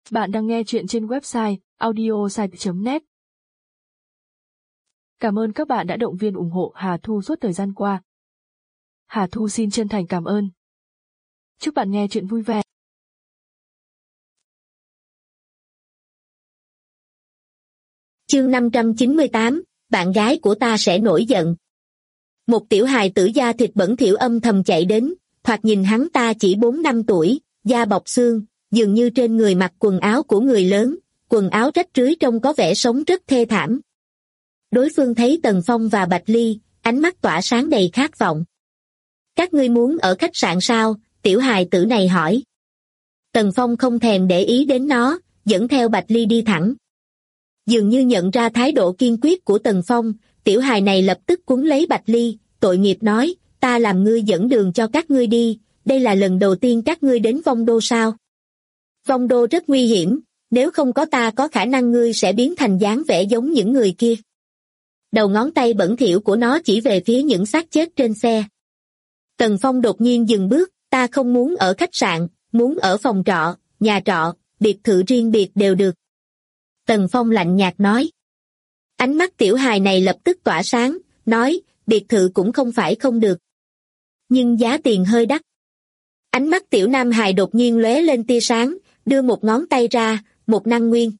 Bạn đang nghe chuyện trên website audiosite.net. Cảm ơn các bạn đã động viên ủng hộ Hà Thu suốt thời gian qua. Hà Thu xin chân thành cảm ơn. Chúc bạn nghe chuyện vui vẻ. Chương 598, bạn gái của ta sẽ nổi giận. Một tiểu hài tử da thịt bẩn thỉu âm thầm chạy đến, thoạt nhìn hắn ta chỉ 4-5 tuổi, da bọc xương, dường như trên người mặc quần áo của người lớn, quần áo rách rưới trông có vẻ sống rất thê thảm. Đối phương thấy Tần Phong và Bạch Ly, ánh mắt tỏa sáng đầy khát vọng. Các ngươi muốn ở khách sạn sao? Tiểu hài tử này hỏi. Tần Phong không thèm để ý đến nó, dẫn theo Bạch Ly đi thẳng. Dường như nhận ra thái độ kiên quyết của Tần Phong, tiểu hài này lập tức cuốn lấy Bạch Ly, tội nghiệp nói, ta làm ngươi dẫn đường cho các ngươi đi, đây là lần đầu tiên các ngươi đến Vong Đô sao? Vong Đô rất nguy hiểm, nếu không có ta có khả năng ngươi sẽ biến thành dáng vẻ giống những người kia. Đầu ngón tay bẩn thỉu của nó chỉ về phía những xác chết trên xe. Tần Phong đột nhiên dừng bước, ta không muốn ở khách sạn, muốn ở phòng trọ, nhà trọ, biệt thự riêng biệt đều được. Tần Phong lạnh nhạt nói. Ánh mắt tiểu hài này lập tức tỏa sáng, nói, biệt thự cũng không phải không được. Nhưng giá tiền hơi đắt. Ánh mắt tiểu nam hài đột nhiên lóe lên tia sáng, đưa một ngón tay ra, một năng nguyên.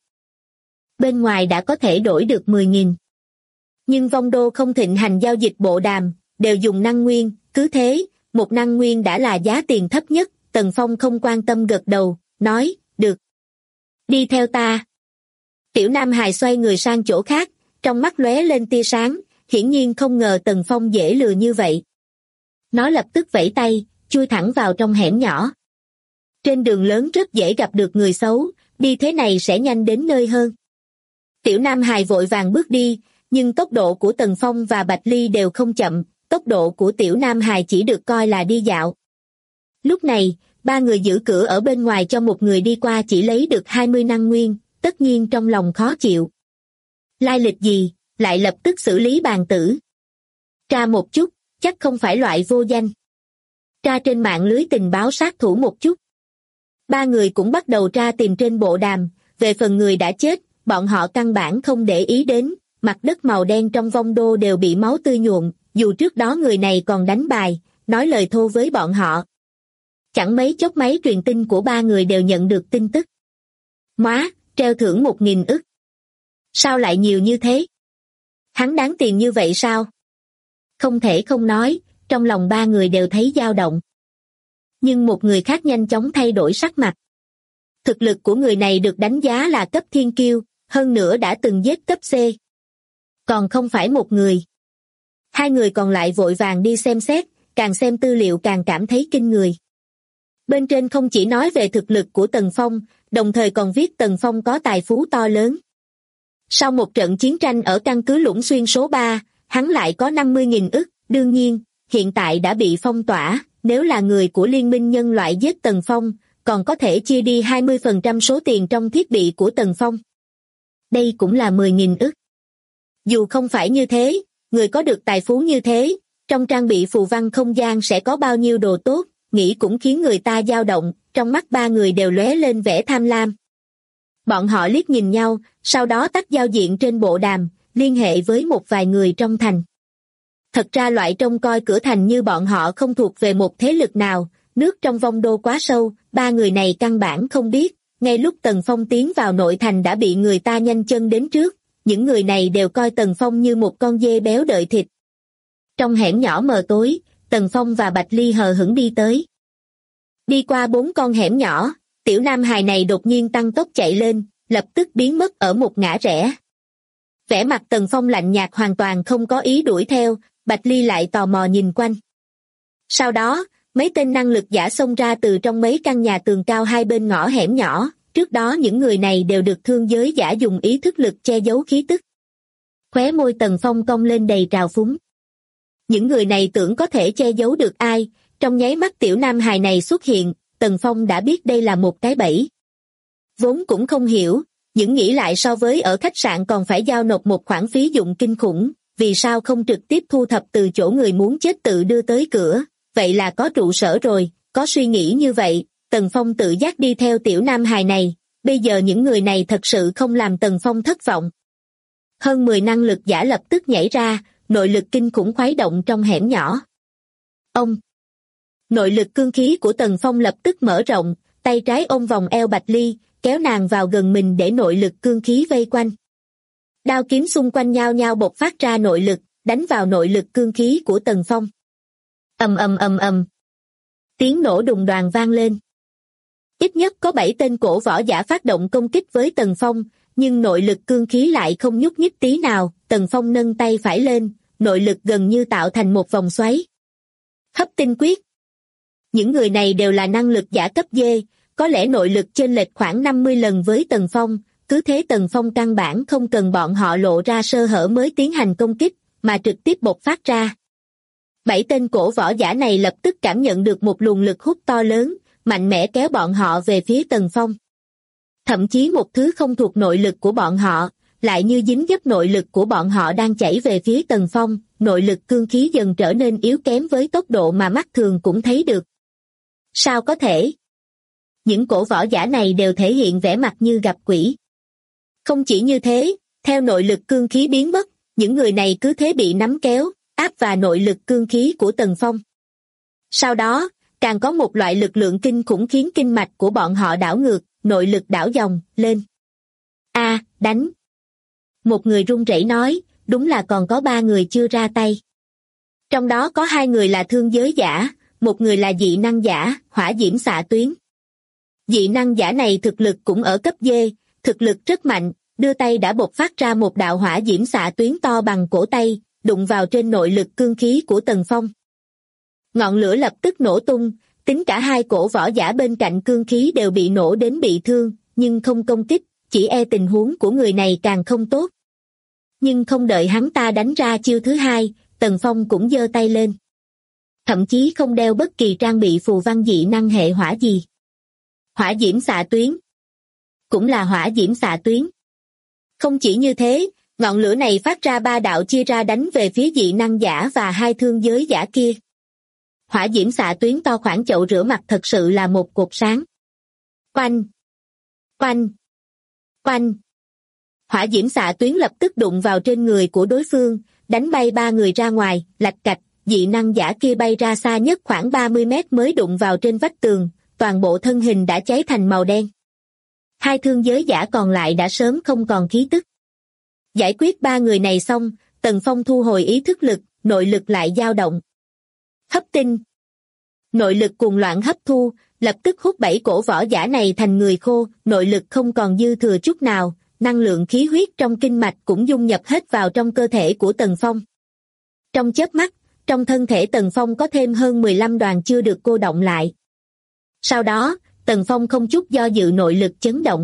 Bên ngoài đã có thể đổi được 10.000. Nhưng Vong Đô không thịnh hành giao dịch bộ đàm, đều dùng năng nguyên, cứ thế, một năng nguyên đã là giá tiền thấp nhất. Tần Phong không quan tâm gật đầu, nói, được. Đi theo ta. Tiểu nam hài xoay người sang chỗ khác, trong mắt lóe lên tia sáng, hiển nhiên không ngờ Tần Phong dễ lừa như vậy. Nó lập tức vẫy tay, chui thẳng vào trong hẻm nhỏ. Trên đường lớn rất dễ gặp được người xấu, đi thế này sẽ nhanh đến nơi hơn. Tiểu nam hài vội vàng bước đi, nhưng tốc độ của Tần Phong và Bạch Ly đều không chậm, tốc độ của tiểu nam hài chỉ được coi là đi dạo. Lúc này, ba người giữ cửa ở bên ngoài cho một người đi qua chỉ lấy được 20 năng nguyên, tất nhiên trong lòng khó chịu. Lai lịch gì, lại lập tức xử lý bàn tử. Tra một chút, chắc không phải loại vô danh. Tra trên mạng lưới tình báo sát thủ một chút. Ba người cũng bắt đầu tra tìm trên bộ đàm, về phần người đã chết, bọn họ căn bản không để ý đến, mặt đất màu đen trong Vong Đô đều bị máu tươi nhuộm, dù trước đó người này còn đánh bài, nói lời thô với bọn họ. Chẳng mấy chốc máy truyền tin của ba người đều nhận được tin tức. Móa, treo thưởng 1.000 ức. Sao lại nhiều như thế? Hắn đáng tiền như vậy sao? Không thể không nói, trong lòng ba người đều thấy dao động. Nhưng một người khác nhanh chóng thay đổi sắc mặt. Thực lực của người này được đánh giá là cấp thiên kiêu, hơn nữa đã từng giết cấp C. Còn không phải một người. Hai người còn lại vội vàng đi xem xét, càng xem tư liệu càng cảm thấy kinh người. Bên trên không chỉ nói về thực lực của Tần Phong, đồng thời còn viết Tần Phong có tài phú to lớn. Sau một trận chiến tranh ở căn cứ Lũng Xuyên số 3, hắn lại có 50.000 ức, đương nhiên, hiện tại đã bị phong tỏa, nếu là người của Liên minh nhân loại giết Tần Phong, còn có thể chia đi 20% số tiền trong thiết bị của Tần Phong. Đây cũng là 10.000 ức. Dù không phải như thế, người có được tài phú như thế, trong trang bị phù văn không gian sẽ có bao nhiêu đồ tốt, nghĩ cũng khiến người ta dao động, trong mắt ba người đều lóe lên vẻ tham lam. Bọn họ liếc nhìn nhau, sau đó tắt giao diện trên bộ đàm, liên hệ với một vài người trong thành. Thật ra loại trông coi cửa thành như bọn họ không thuộc về một thế lực nào, nước trong Vong Đô quá sâu, ba người này căn bản không biết, ngay lúc Tần Phong tiến vào nội thành đã bị người ta nhanh chân đến trước, những người này đều coi Tần Phong như một con dê béo đợi thịt. Trong hẻm nhỏ mờ tối, Tần Phong và Bạch Ly hờ hững đi tới. Đi qua 4 con hẻm nhỏ, tiểu nam hài này đột nhiên tăng tốc chạy lên, lập tức biến mất ở một ngã rẽ. Vẻ mặt Tần Phong lạnh nhạt hoàn toàn không có ý đuổi theo, Bạch Ly lại tò mò nhìn quanh. Sau đó, mấy tên năng lực giả xông ra từ trong mấy căn nhà tường cao hai bên ngõ hẻm nhỏ, trước đó những người này đều được thương giới giả dùng ý thức lực che giấu khí tức. Khóe môi Tần Phong cong lên đầy trào phúng. Những người này tưởng có thể che giấu được ai, trong nháy mắt tiểu nam hài này xuất hiện, Tần Phong đã biết đây là một cái bẫy. Vốn cũng không hiểu, những nghĩ lại so với ở khách sạn còn phải giao nộp một khoản phí dụng kinh khủng, vì sao không trực tiếp thu thập từ chỗ người muốn chết tự đưa tới cửa, vậy là có trụ sở rồi, có suy nghĩ như vậy, Tần Phong tự giác đi theo tiểu nam hài này, bây giờ những người này thật sự không làm Tần Phong thất vọng. Hơn 10 năng lực giả lập tức nhảy ra, nội lực kinh khủng khuấy động trong hẻm nhỏ. Ông! Nội lực cương khí của Tần Phong lập tức mở rộng, tay trái ôm vòng eo Bạch Ly, kéo nàng vào gần mình để nội lực cương khí vây quanh. Đao kiếm xung quanh nhao nhao bộc phát ra nội lực, đánh vào nội lực cương khí của Tần Phong. Ầm ầm ầm ầm. Tiếng nổ đùng đoàng vang lên. Ít nhất có 7 tên cổ võ giả phát động công kích với Tần Phong, nhưng nội lực cương khí lại không nhúc nhích tí nào. Tần Phong nâng tay phải lên, nội lực gần như tạo thành một vòng xoáy. Hấp tinh quyết. Những người này đều là năng lực giả cấp D, có lẽ nội lực chênh lệch khoảng 50 lần với Tần Phong, cứ thế Tần Phong căn bản không cần bọn họ lộ ra sơ hở mới tiến hành công kích, mà trực tiếp bộc phát ra. 7 tên cổ võ giả này lập tức cảm nhận được một luồng lực hút to lớn, mạnh mẽ kéo bọn họ về phía Tần Phong. Thậm chí một thứ không thuộc nội lực của bọn họ, lại như dính dấp nội lực của bọn họ đang chảy về phía Tần Phong, nội lực cương khí dần trở nên yếu kém với tốc độ mà mắt thường cũng thấy được. Sao có thể? Những cổ võ giả này đều thể hiện vẻ mặt như gặp quỷ. Không chỉ như thế, theo nội lực cương khí biến mất, những người này cứ thế bị nắm kéo, áp vào nội lực cương khí của Tần Phong. Sau đó, càng có một loại lực lượng kinh khủng khiến kinh mạch của bọn họ đảo ngược, nội lực đảo dòng, lên. Đánh. Một người run rẩy nói, đúng là còn có 3 người chưa ra tay. Trong đó có 2 người là thương giới giả, một người là dị năng giả, hỏa diễm xạ tuyến. Dị năng giả này thực lực cũng ở cấp D, thực lực rất mạnh, đưa tay đã bộc phát ra một đạo hỏa diễm xạ tuyến to bằng cổ tay, đụng vào trên nội lực cương khí của Tần Phong. Ngọn lửa lập tức nổ tung, tính cả 2 cổ võ giả bên cạnh cương khí đều bị nổ đến bị thương, nhưng không công kích, chỉ e tình huống của người này càng không tốt. Nhưng không đợi hắn ta đánh ra chiêu thứ 2, Tần Phong cũng giơ tay lên. Thậm chí không đeo bất kỳ trang bị phù văn dị năng hệ hỏa gì. Hỏa diễm xạ tuyến. Cũng là hỏa diễm xạ tuyến. Không chỉ như thế, ngọn lửa này phát ra 3 đạo chia ra đánh về phía dị năng giả và 2 thương giới giả kia. Hỏa diễm xạ tuyến to khoảng chậu rửa mặt thật sự là một cột sáng. Oanh! Oanh! Oanh! Hỏa diễm xạ tuyến lập tức đụng vào trên người của đối phương, đánh bay 3 người ra ngoài, lạch cạch, dị năng giả kia bay ra xa nhất khoảng 30 mét mới đụng vào trên vách tường, toàn bộ thân hình đã cháy thành màu đen. 2 thương giới giả còn lại đã sớm không còn khí tức. Giải quyết 3 người này xong, Tần Phong thu hồi ý thức lực, nội lực lại dao động. Hấp tinh. Nội lực cuồng loạn hấp thu, lập tức hút 7 cổ võ giả này thành người khô, nội lực không còn dư thừa chút nào, năng lượng khí huyết trong kinh mạch cũng dung nhập hết vào trong cơ thể của Tần Phong. Trong chớp mắt, trong thân thể Tần Phong có thêm hơn 15 đoàn chưa được cô động lại. Sau đó, Tần Phong không chút do dự nội lực chấn động.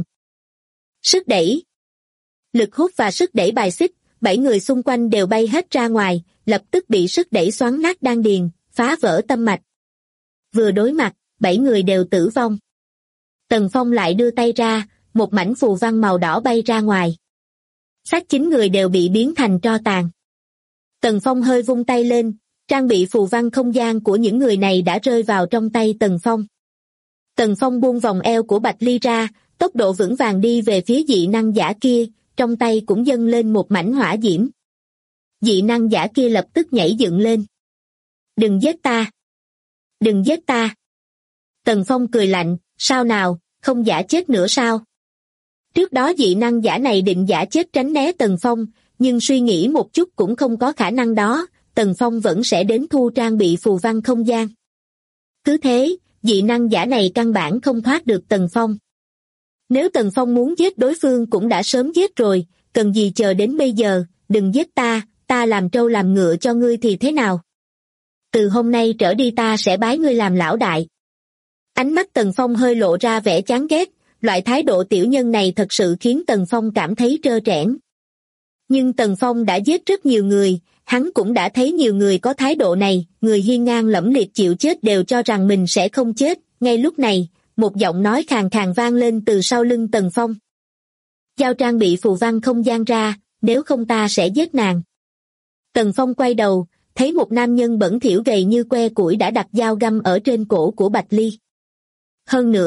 Sức đẩy. Lực hút và sức đẩy bài xích, 7 người xung quanh đều bay hết ra ngoài, lập tức bị sức đẩy xoắn nát đan điền, phá vỡ tâm mạch. Vừa đối mặt, 7 người đều tử vong. Tần Phong lại đưa tay ra, một mảnh phù văn màu đỏ bay ra ngoài. Xác 9 người đều bị biến thành tro tàn. Tần Phong hơi vung tay lên, trang bị phù văn không gian của những người này đã rơi vào trong tay Tần Phong. Tần Phong buông vòng eo của Bạch Ly ra, tốc độ vững vàng đi về phía dị năng giả kia, trong tay cũng dâng lên một mảnh hỏa diễm. Dị năng giả kia lập tức nhảy dựng lên. Đừng giết ta! Đừng giết ta! Tần Phong cười lạnh, sao nào, không giả chết nữa sao? Trước đó dị năng giả này định giả chết tránh né Tần Phong, nhưng suy nghĩ một chút cũng không có khả năng đó, Tần Phong vẫn sẽ đến thu trang bị phù văn không gian. Cứ thế, dị năng giả này căn bản không thoát được Tần Phong. Nếu Tần Phong muốn giết đối phương cũng đã sớm giết rồi, cần gì chờ đến bây giờ, đừng giết ta, ta làm trâu làm ngựa cho ngươi thì thế nào? Từ hôm nay trở đi ta sẽ bái ngươi làm lão đại. Ánh mắt Tần Phong hơi lộ ra vẻ chán ghét, loại thái độ tiểu nhân này thật sự khiến Tần Phong cảm thấy trơ trẽn. Nhưng Tần Phong đã giết rất nhiều người, hắn cũng đã thấy nhiều người có thái độ này, người hiên ngang lẫm liệt chịu chết đều cho rằng mình sẽ không chết. Ngay lúc này, một giọng nói khàn khàn vang lên từ sau lưng Tần Phong. Giao trang bị phù văn không gian ra, nếu không ta sẽ giết nàng. Tần Phong quay đầu, thấy một nam nhân bẩn thỉu gầy như que củi đã đặt dao găm ở trên cổ của Bạch Ly. Hơn nữa,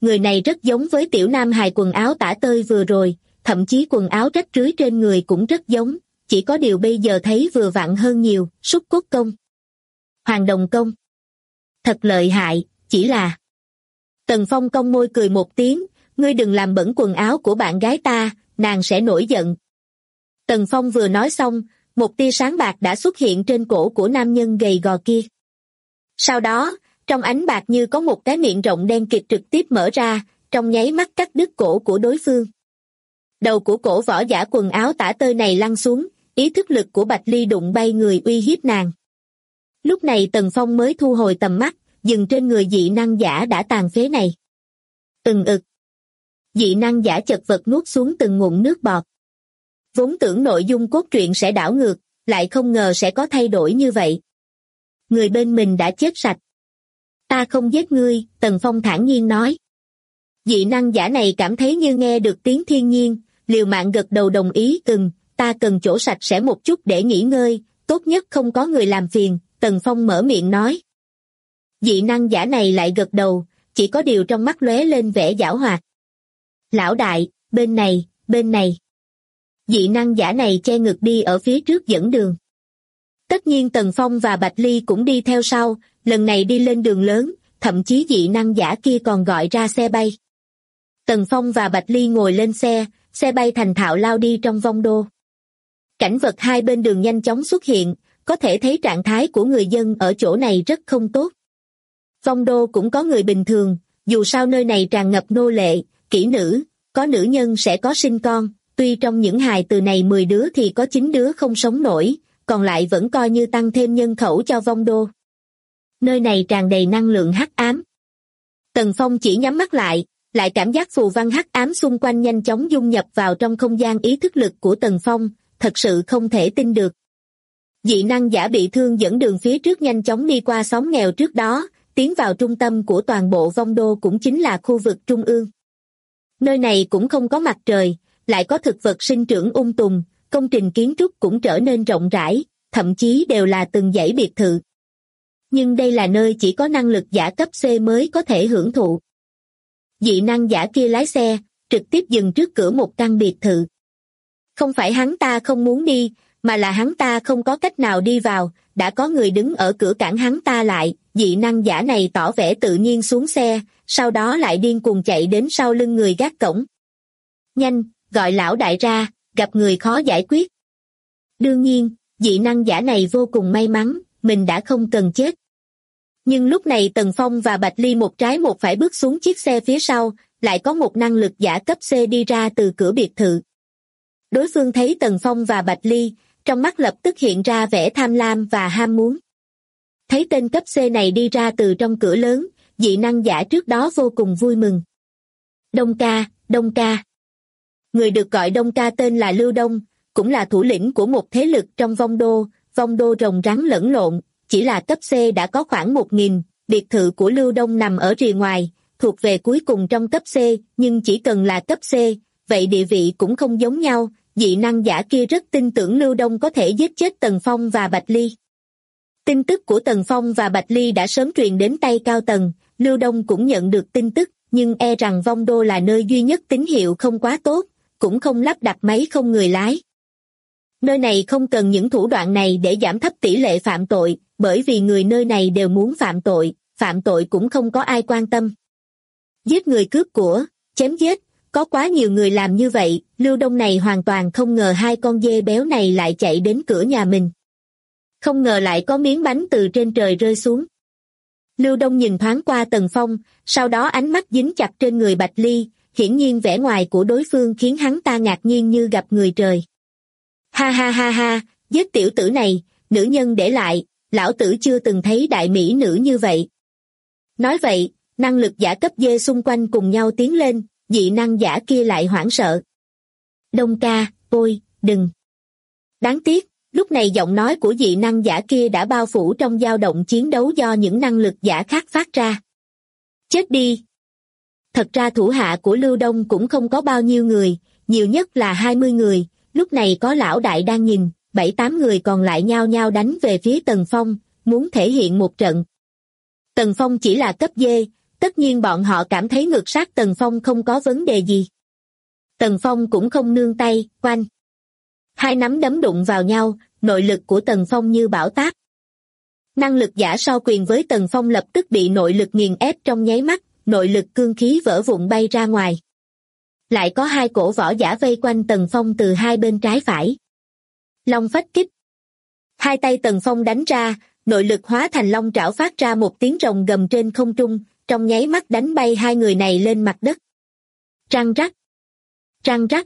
người này rất giống với tiểu nam hài quần áo tả tơi vừa rồi, thậm chí quần áo rách rưới trên người cũng rất giống, chỉ có điều bây giờ thấy vừa vặn hơn nhiều, Súc Cốt Công. Hoàng Đồng Công. Thật lợi hại, chỉ là... Tần Phong cong môi cười một tiếng, ngươi đừng làm bẩn quần áo của bạn gái ta, nàng sẽ nổi giận. Tần Phong vừa nói xong, một tia sáng bạc đã xuất hiện trên cổ của nam nhân gầy gò kia. Sau đó, trong ánh bạc như có một cái miệng rộng đen kịt trực tiếp mở ra, trong nháy mắt cắt đứt cổ của đối phương. Đầu của cổ võ giả quần áo tả tơi này lăn xuống, ý thức lực của Bạch Ly đụng bay người uy hiếp nàng. Lúc này Tần Phong mới thu hồi tầm mắt, dừng trên người dị năng giả đã tàn phế này. Ực. Dị năng giả chật vật nuốt xuống từng ngụm nước bọt. Vốn tưởng nội dung cốt truyện sẽ đảo ngược, lại không ngờ sẽ có thay đổi như vậy. Người bên mình đã chết sạch. Ta không giết ngươi, Tần Phong thản nhiên nói. Dị năng giả này cảm thấy như nghe được tiếng thiên nhiên, liều mạng gật đầu đồng ý. Ta cần chỗ sạch sẽ một chút để nghỉ ngơi, tốt nhất không có người làm phiền, Tần Phong mở miệng nói. Dị năng giả này lại gật đầu, chỉ có điều trong mắt lóe lên vẻ giảo hoạt. Lão đại, bên này. Dị năng giả này che ngực đi ở phía trước dẫn đường. Tất nhiên Tần Phong và Bạch Ly cũng đi theo sau, lần này đi lên đường lớn, thậm chí dị năng giả kia còn gọi ra xe bay. Tần Phong và Bạch Ly ngồi lên xe bay thành thạo lao đi trong vong đô. Cảnh vật hai bên đường nhanh chóng xuất hiện, có thể thấy trạng thái của người dân ở chỗ này rất không tốt. Vong đô cũng có người bình thường, dù sao nơi này tràn ngập nô lệ, kỹ nữ, có nữ nhân sẽ có sinh con, tuy trong những hài từ này 10 đứa thì có 9 đứa không sống nổi, còn lại vẫn coi như tăng thêm nhân khẩu cho vong đô. Nơi này tràn đầy năng lượng hắc ám. Tần Phong chỉ nhắm mắt lại cảm giác phù văn hắc ám xung quanh nhanh chóng dung nhập vào trong không gian ý thức lực của Tần Phong, thật sự không thể tin được. Dị năng giả bị thương dẫn đường phía trước nhanh chóng đi qua xóm nghèo trước đó, tiến vào trung tâm của toàn bộ vong đô cũng chính là khu vực trung ương. Nơi này cũng không có mặt trời, lại có thực vật sinh trưởng tùng, công trình kiến trúc cũng trở nên rộng rãi, thậm chí đều là từng dãy biệt thự. Nhưng đây là nơi chỉ có năng lực giả cấp C mới có thể hưởng thụ. Dị năng giả kia lái xe, trực tiếp dừng trước cửa một căn biệt thự. Không phải hắn ta không muốn đi, mà là hắn ta không có cách nào đi vào, đã có người đứng ở cửa cản hắn ta lại, dị năng giả này tỏ vẻ tự nhiên xuống xe, sau đó lại điên cuồng chạy đến sau lưng người gác cổng. Nhanh, gọi lão đại ra, gặp người khó giải quyết. Đương nhiên, dị năng giả này vô cùng may mắn, mình đã không cần chết. Nhưng lúc này Tần Phong và Bạch Ly một trái một phải bước xuống chiếc xe phía sau, lại có một năng lực giả cấp C đi ra từ cửa biệt thự. Đối phương thấy Tần Phong và Bạch Ly, trong mắt lập tức hiện ra vẻ tham lam và ham muốn. Thấy tên cấp C này đi ra từ trong cửa lớn, dị năng giả trước đó vô cùng vui mừng. Đông ca. Người được gọi Đông ca tên là Lưu Đông, cũng là thủ lĩnh của một thế lực trong vong đô rồng rắn lẫn lộn, chỉ là cấp C đã có khoảng 1.000, biệt thự của Lưu Đông nằm ở rìa ngoài, thuộc về cuối cùng trong cấp C, nhưng chỉ cần là cấp C, vậy địa vị cũng không giống nhau, dị năng giả kia rất tin tưởng Lưu Đông có thể giết chết Tần Phong và Bạch Ly. Tin tức của Tần Phong và Bạch Ly đã sớm truyền đến tay cao tầng, Lưu Đông cũng nhận được tin tức, nhưng e rằng vong đô là nơi duy nhất tín hiệu không quá tốt, cũng không lắp đặt máy không người lái. Nơi này không cần những thủ đoạn này để giảm thấp tỷ lệ phạm tội, bởi vì người nơi này đều muốn phạm tội cũng không có ai quan tâm. Giết người cướp của, chém giết, có quá nhiều người làm như vậy, Lưu Đông này hoàn toàn không ngờ hai con dê béo này lại chạy đến cửa nhà mình. Không ngờ lại có miếng bánh từ trên trời rơi xuống. Lưu Đông nhìn thoáng qua Tần Phong, sau đó ánh mắt dính chặt trên người Bạch Ly, hiển nhiên vẻ ngoài của đối phương khiến hắn ta ngạc nhiên như gặp người trời. Ha, giết tiểu tử này, nữ nhân để lại, lão tử chưa từng thấy đại mỹ nữ như vậy. Nói vậy, năng lực giả cấp D xung quanh cùng nhau tiến lên, dị năng giả kia lại hoảng sợ. Đông ca, ôi, đừng. Đáng tiếc, lúc này giọng nói của dị năng giả kia đã bao phủ trong dao động chiến đấu do những năng lực giả khác phát ra. Chết đi. Thật ra thủ hạ của Lưu Đông cũng không có bao nhiêu người, nhiều nhất là 20 người, lúc này có lão đại đang nhìn, 7-8 người còn lại nhao nhao đánh về phía Tần Phong, muốn thể hiện một trận. Tần Phong chỉ là cấp D, Tất nhiên bọn họ cảm thấy ngược sát Tần Phong không có vấn đề gì. Tần Phong cũng không nương tay, oanh. Hai nắm đấm đụng vào nhau, nội lực của Tần Phong như bão táp. Năng lực giả so quyền với Tần Phong lập tức bị nội lực nghiền ép trong nháy mắt, nội lực cương khí vỡ vụn bay ra ngoài. Lại có hai cổ võ giả vây quanh Tần Phong từ hai bên trái phải. Long phách kích. Hai tay Tần Phong đánh ra, nội lực hóa thành long trảo phát ra một tiếng rồng gầm trên không trung, trong nháy mắt đánh bay hai người này lên mặt đất. Răng rắc. Răng rắc.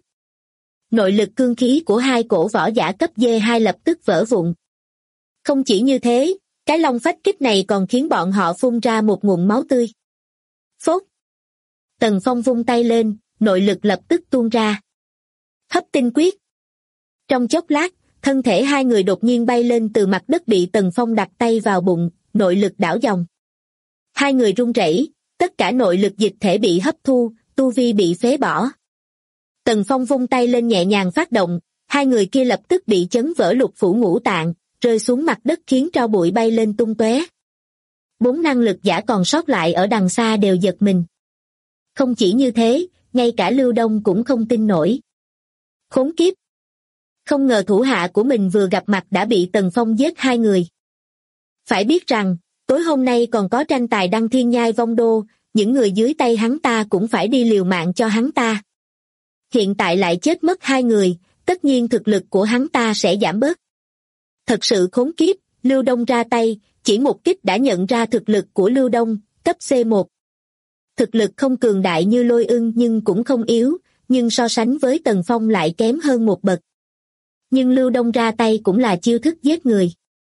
Nội lực cương khí của hai cổ võ giả cấp D2 lập tức vỡ vụn. Không chỉ như thế, cái long phách kích này còn khiến bọn họ phun ra một ngụm máu tươi. Phốt. Tần Phong vung tay lên, nội lực lập tức tuôn ra. Hấp tinh quyết. Trong chốc lát, thân thể hai người đột nhiên bay lên từ mặt đất bị Tần Phong đặt tay vào bụng, nội lực đảo dòng. Hai người run rẩy, tất cả nội lực dịch thể bị hấp thu, tu vi bị phế bỏ. Tần Phong vung tay lên nhẹ nhàng phát động, hai người kia lập tức bị chấn vỡ lục phủ ngũ tạng, rơi xuống mặt đất khiến tro bụi bay lên tung tóe. Bốn năng lực giả còn sót lại ở đằng xa đều giật mình. Không chỉ như thế, ngay cả Lưu Đông cũng không tin nổi. Khốn kiếp! Không ngờ thủ hạ của mình vừa gặp mặt đã bị Tần Phong giết hai người. Phải biết rằng, tối hôm nay còn có tranh tài đăng thiên nhai vong đô, những người dưới tay hắn ta cũng phải đi liều mạng cho hắn ta. Hiện tại lại chết mất hai người, tất nhiên thực lực của hắn ta sẽ giảm bớt. Thật sự khốn kiếp, Lưu Đông ra tay, chỉ một kích đã nhận ra thực lực của Lưu Đông, cấp C1. Thực lực không cường đại như Lôi Ưng nhưng cũng không yếu, nhưng so sánh với Tần Phong lại kém hơn một bậc. Nhưng Lưu Đông ra tay cũng là chiêu thức giết người.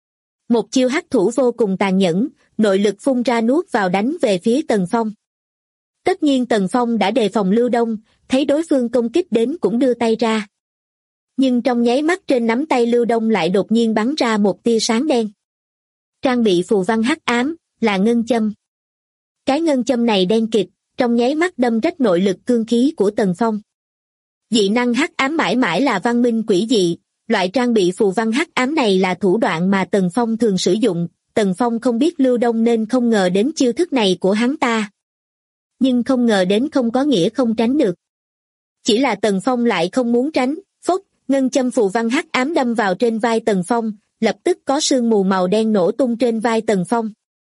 Một chiêu hắc thủ vô cùng tàn nhẫn, nội lực phun ra nuốt vào đánh về phía Tần Phong. Tất nhiên Tần Phong đã đề phòng Lưu Đông, thấy đối phương công kích đến cũng đưa tay ra. Nhưng trong nháy mắt trên nắm tay Lưu Đông lại đột nhiên bắn ra một tia sáng đen. Trang bị phù văn hắc ám, là ngân châm. Cái ngân châm này đen kịt, trong nháy mắt đâm rách nội lực cương khí của Tần Phong. Dị năng hắc ám mãi mãi là văn minh quỷ dị, loại trang bị phù văn hắc ám này là thủ đoạn mà Tần Phong thường sử dụng, Tần Phong không biết Lưu Đông nên không ngờ đến chiêu thức này của hắn ta. Nhưng không ngờ đến không có nghĩa không tránh được. Chỉ là Tần Phong lại không muốn tránh, phốc, ngân châm phù văn hắc ám đâm vào trên vai Tần Phong, lập tức có sương mù màu đen nổ tung trên vai Tần Phong.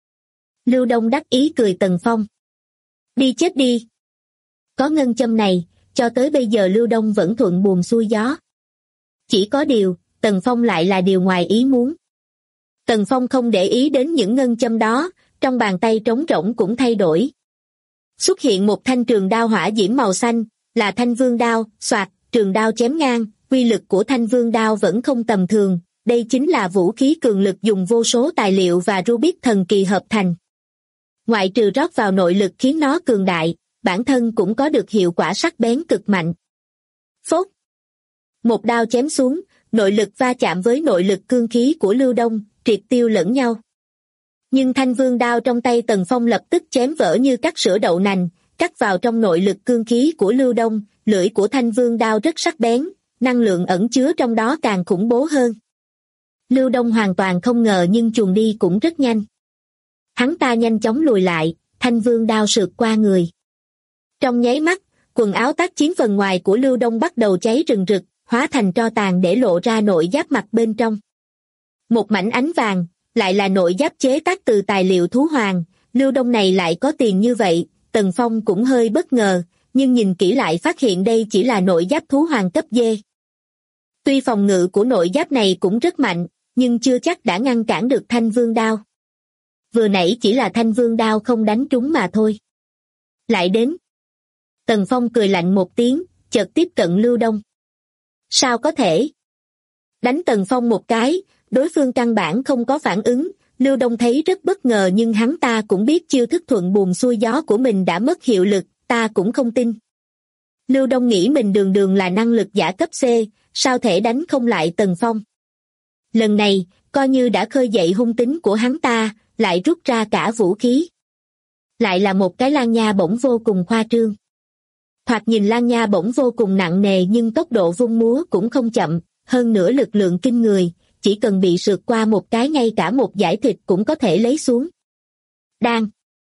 Lưu Đông đắc ý cười Tần Phong. Đi chết đi. Có ngân châm này, cho tới bây giờ Lưu Đông vẫn thuận buồm xuôi gió. Chỉ có điều, Tần Phong lại là điều ngoài ý muốn. Tần Phong không để ý đến những ngân châm đó, trong bàn tay trống rỗng cũng thay đổi. Xuất hiện một thanh trường đao hỏa diễm màu xanh, là Thanh Vương đao, xoạt, trường đao chém ngang, uy lực của Thanh Vương đao vẫn không tầm thường, đây chính là vũ khí cường lực dùng vô số tài liệu và Rubik thần kỳ hợp thành. Ngoại trừ rót vào nội lực khiến nó cường đại, bản thân cũng có được hiệu quả sắc bén cực mạnh. Phốt! Một đao chém xuống, nội lực va chạm với nội lực cương khí của Lưu Đông, triệt tiêu lẫn nhau. Nhưng Thanh Vương đao trong tay Tần Phong lập tức chém vỡ như cắt sữa đậu nành, cắt vào trong nội lực cương khí của Lưu Đông, lưỡi của Thanh Vương đao rất sắc bén, năng lượng ẩn chứa trong đó càng khủng bố hơn. Lưu Đông hoàn toàn không ngờ nhưng chuồn đi cũng rất nhanh. Hắn ta nhanh chóng lùi lại, Thanh Vương đao sượt qua người. Trong nháy mắt, quần áo tác chiến phần ngoài của Lưu Đông bắt đầu cháy rừng rực, hóa thành tro tàn để lộ ra nội giáp mặt bên trong. Một mảnh ánh vàng, lại là nội giáp chế tác từ tài liệu thú hoàng, Lưu Đông này lại có tiền như vậy, Tần Phong cũng hơi bất ngờ, nhưng nhìn kỹ lại phát hiện đây chỉ là nội giáp thú hoàng cấp D. Tuy phòng ngự của nội giáp này cũng rất mạnh, nhưng chưa chắc đã ngăn cản được Thanh Vương đao. Vừa nãy chỉ là Thanh Vương đao không đánh trúng mà thôi. Lại đến. Tần Phong cười lạnh một tiếng, chợt tiếp cận Lưu Đông. Sao có thể? Đánh Tần Phong một cái, đối phương căn bản không có phản ứng, Lưu Đông thấy rất bất ngờ nhưng hắn ta cũng biết chiêu thức thuận buồm xuôi gió của mình đã mất hiệu lực, ta cũng không tin. Lưu Đông nghĩ mình đường đường là năng lực giả cấp C, sao thể đánh không lại Tần Phong. Lần này, coi như đã khơi dậy hung tính của hắn ta, lại rút ra cả vũ khí. Lại là một cái lan nha bổng vô cùng khoa trương. Thoạt nhìn lan nha bổng vô cùng nặng nề nhưng tốc độ vung múa cũng không chậm, hơn nữa lực lượng kinh người, chỉ cần bị sượt qua một cái ngay cả một dải thịt cũng có thể lấy xuống. Đang.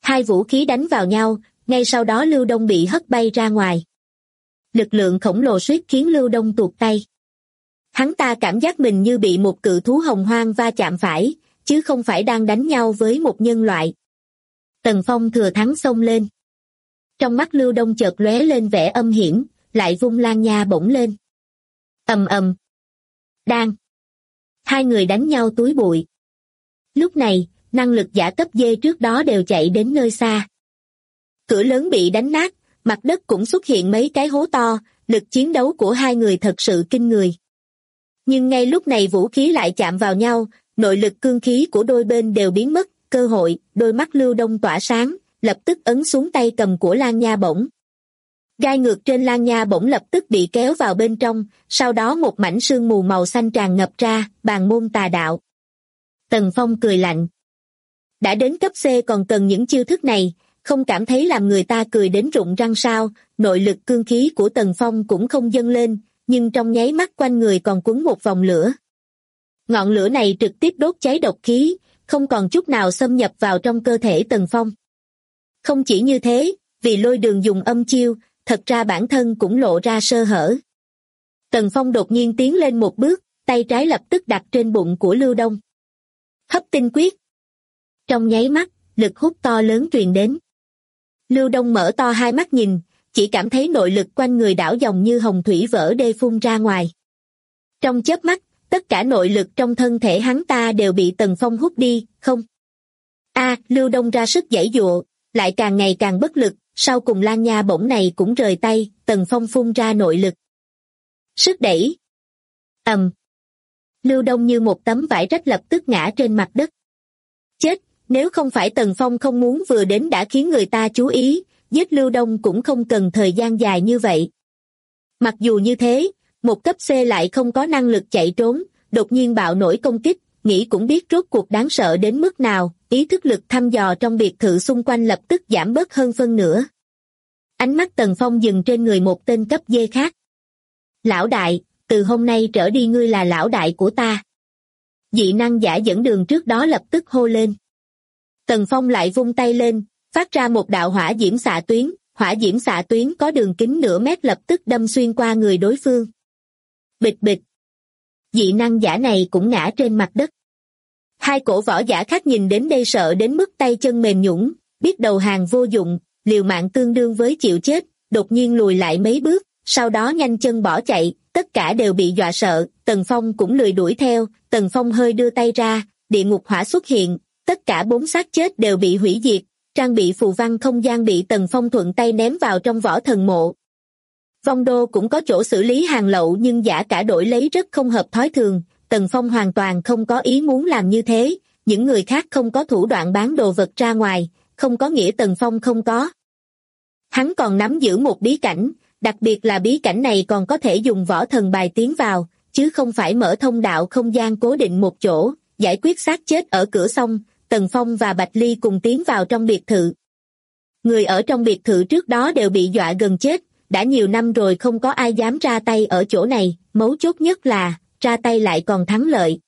Hai vũ khí đánh vào nhau, ngay sau đó Lưu Đông bị hất bay ra ngoài. Lực lượng khổng lồ suýt khiến Lưu Đông tuột tay. Hắn ta cảm giác mình như bị một cự thú hồng hoang va chạm phải, chứ không phải đang đánh nhau với một nhân loại. Tần Phong thừa thắng xông lên. Trong mắt Lưu Đông chợt lóe lên vẻ âm hiểm, lại vung lan nha bổng lên. Ầm ầm. Đang. Hai người đánh nhau túi bụi. Lúc này, năng lực giả cấp D trước đó đều chạy đến nơi xa. Cửa lớn bị đánh nát, mặt đất cũng xuất hiện mấy cái hố to, lực chiến đấu của hai người thật sự kinh người. Nhưng ngay lúc này vũ khí lại chạm vào nhau, nội lực cương khí của đôi bên đều biến mất, cơ hội, đôi mắt Lưu Đông tỏa sáng, lập tức ấn xuống tay cầm của lan nha bổng. Gai ngược trên lan nha bổng lập tức bị kéo vào bên trong, sau đó một mảnh sương mù màu xanh tràn ngập ra, bàn môn tà đạo. Tần Phong cười lạnh. Đã đến cấp C còn cần những chiêu thức này, không cảm thấy làm người ta cười đến rụng răng sao? Nội lực cương khí của Tần Phong cũng không dâng lên, nhưng trong nháy mắt quanh người còn quấn một vòng lửa. Ngọn lửa này trực tiếp đốt cháy độc khí, không còn chút nào xâm nhập vào trong cơ thể Tần Phong. Không chỉ như thế, vì Lôi Đường dùng âm chiêu, thật ra bản thân cũng lộ ra sơ hở. Tần Phong đột nhiên tiến lên một bước, tay trái lập tức đặt trên bụng của Lưu Đông. Hấp tinh quyết. Trong nháy mắt, lực hút to lớn truyền đến. Lưu Đông mở to hai mắt nhìn, chỉ cảm thấy nội lực quanh người đảo dòng như hồng thủy vỡ đê phun ra ngoài. Trong chớp mắt, tất cả nội lực trong thân thể hắn ta đều bị Tần Phong hút đi, không. Lưu Đông ra sức giãy giụa, lại càng ngày càng bất lực, sau cùng lan nha bổng này cũng rời tay, Tần Phong phun ra nội lực. Sức đẩy. Lưu Đông như một tấm vải rách lập tức ngã trên mặt đất. Chết, nếu không phải Tần Phong không muốn vừa đến đã khiến người ta chú ý, giết Lưu Đông cũng không cần thời gian dài như vậy. Mặc dù như thế, một cấp C lại không có năng lực chạy trốn, đột nhiên bạo nổi công kích, nghĩ cũng biết rốt cuộc đáng sợ đến mức nào, ý thức lực thăm dò trong biệt thự xung quanh lập tức giảm bớt hơn phân nửa. Ánh mắt Tần Phong dừng trên người một tên cấp D khác. Lão đại, từ hôm nay trở đi ngươi là lão đại của ta. Dị năng giả dẫn đường trước đó lập tức hô lên. Tần Phong lại vung tay lên, phát ra một đạo hỏa diễm xạ tuyến có đường kính nửa mét lập tức đâm xuyên qua người đối phương. Bịch bịch. Dị năng giả này cũng ngã trên mặt đất. Hai cổ võ giả khác nhìn đến đây sợ đến mức tay chân mềm nhũn, biết đầu hàng vô dụng, liều mạng tương đương với chịu chết, đột nhiên lùi lại mấy bước, sau đó nhanh chân bỏ chạy, tất cả đều bị dọa sợ, Tần Phong cũng lười đuổi theo, Tần Phong hơi đưa tay ra, địa ngục hỏa xuất hiện, tất cả 4 xác chết đều bị hủy diệt, trang bị phù văn không gian bị Tần Phong thuận tay ném vào trong võ thần mộ. Vong Đô cũng có chỗ xử lý hàng lậu nhưng giá cả đổi lấy rất không hợp thói thường, Tần Phong hoàn toàn không có ý muốn làm như thế, những người khác không có thủ đoạn bán đồ vật ra ngoài, không có nghĩa Tần Phong không có. Hắn còn nắm giữ một bí cảnh, đặc biệt là bí cảnh này còn có thể dùng võ thần bài tiến vào, chứ không phải mở thông đạo không gian cố định một chỗ, giải quyết xác chết ở cửa xong, Tần Phong và Bạch Ly cùng tiến vào trong biệt thự. Người ở trong biệt thự trước đó đều bị dọa gần chết, đã nhiều năm rồi không có ai dám ra tay ở chỗ này, mấu chốt nhất là, ra tay lại còn thắng lợi.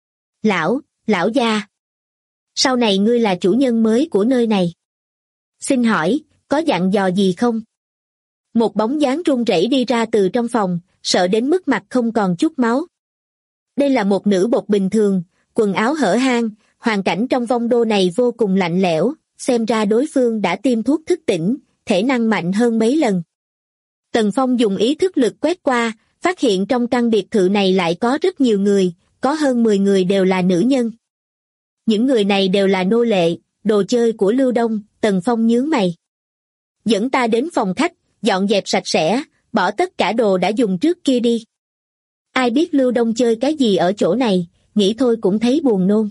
Lão gia. Sau này ngươi là chủ nhân mới của nơi này. Xin hỏi, có dặn dò gì không? Một bóng dáng run rẩy đi ra từ trong phòng, sợ đến mức mặt không còn chút máu. Đây là một nữ bột bình thường, quần áo hở hang, hoàn cảnh trong Vong Đô này vô cùng lạnh lẽo, xem ra đối phương đã tiêm thuốc thức tỉnh, thể năng mạnh hơn mấy lần. Tần Phong dùng ý thức lực quét qua, phát hiện trong căn biệt thự này lại có rất nhiều người, có hơn 10 người đều là nữ nhân. Những người này đều là nô lệ, đồ chơi của Lưu Đông, Tần Phong nhướng mày. Dẫn ta đến phòng khách, dọn dẹp sạch sẽ, bỏ tất cả đồ đã dùng trước kia đi. Ai biết Lưu Đông chơi cái gì ở chỗ này, nghĩ thôi cũng thấy buồn nôn.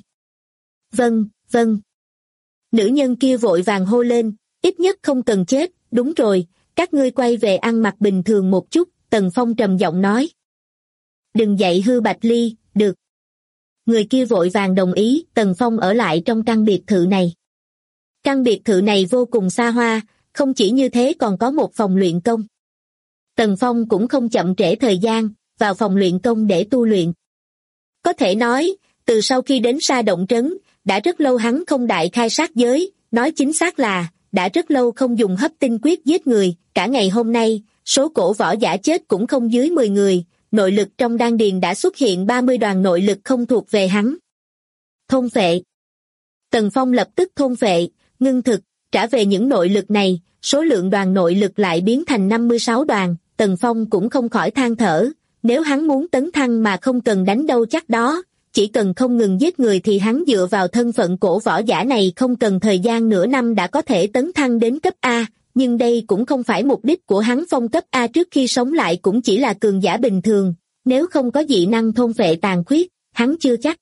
Vâng. Nữ nhân kia vội vàng hô lên, ít nhất không cần chết, đúng rồi, các ngươi quay về ăn mặc bình thường một chút, Tần Phong trầm giọng nói. Đừng dạy hư Bạch Ly, được. Người kia vội vàng đồng ý, Tần Phong ở lại trong căn biệt thự này. Căn biệt thự này vô cùng xa hoa, không chỉ như thế còn có một phòng luyện công. Tần Phong cũng không chậm trễ thời gian, vào phòng luyện công để tu luyện. Có thể nói, từ sau khi đến Sa Động Trấn, đã rất lâu hắn không đại khai sát giới, nói chính xác là, đã rất lâu không dùng hấp tinh quyết giết người, cả ngày hôm nay, số cổ võ giả chết cũng không dưới 10 người, nội lực trong đan điền đã xuất hiện 30 đoàn nội lực không thuộc về hắn. Thôn phệ. Tần Phong lập tức thôn phệ, ngưng thực, trả về những nội lực này, số lượng đoàn nội lực lại biến thành 56 đoàn, Tần Phong cũng không khỏi than thở, nếu hắn muốn tấn thăng mà không cần đánh đâu chắc đó, chỉ cần không ngừng giết người thì hắn dựa vào thân phận cổ võ giả này không cần thời gian nửa năm đã có thể tấn thăng đến cấp A, nhưng đây cũng không phải mục đích của hắn. Phong cấp A trước khi sống lại cũng chỉ là cường giả bình thường, nếu không có dị năng thôn phệ tàn khuyết, hắn chưa chắc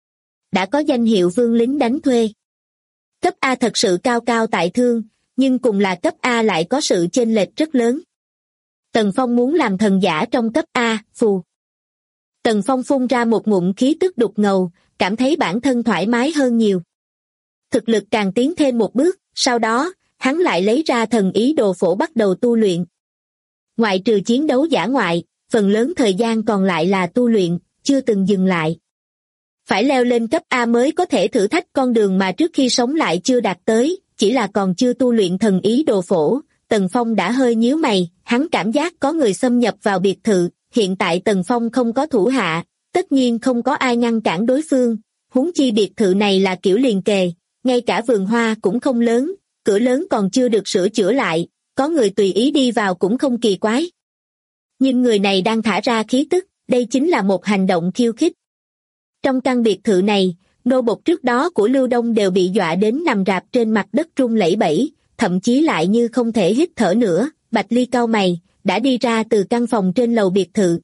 đã có danh hiệu vương lính đánh thuê. Cấp A thật sự cao cao tại thượng, nhưng cùng là cấp A lại có sự chênh lệch rất lớn. Tần Phong muốn làm thần giả trong cấp A, phù. Tần Phong phun ra một ngụm khí tức đục ngầu, cảm thấy bản thân thoải mái hơn nhiều. Thực lực càng tiến thêm một bước, sau đó, hắn lại lấy ra thần ý đồ phổ bắt đầu tu luyện. Ngoại trừ chiến đấu dã ngoại, phần lớn thời gian còn lại là tu luyện, chưa từng dừng lại. Phải leo lên cấp A mới có thể thử thách con đường mà trước khi sống lại chưa đạt tới, chỉ là còn chưa tu luyện thần ý đồ phổ. Tần Phong đã hơi nhíu mày, hắn cảm giác có người xâm nhập vào biệt thự, hiện tại Tần Phong không có thủ hạ, tất nhiên không có ai ngăn cản đối phương, huống chi biệt thự này là kiểu liền kề, ngay cả vườn hoa cũng không lớn, cửa lớn còn chưa được sửa chữa lại, có người tùy ý đi vào cũng không kỳ quái. Nhưng người này đang thả ra khí tức, đây chính là một hành động khiêu khích. Trong căn biệt thự này, nô bộc trước đó của Lưu Đông đều bị dọa đến nằm rạp trên mặt đất run lẩy bẩy, thậm chí lại như không thể hít thở nữa. Bạch Ly cau mày, đã đi ra từ căn phòng trên lầu biệt thự.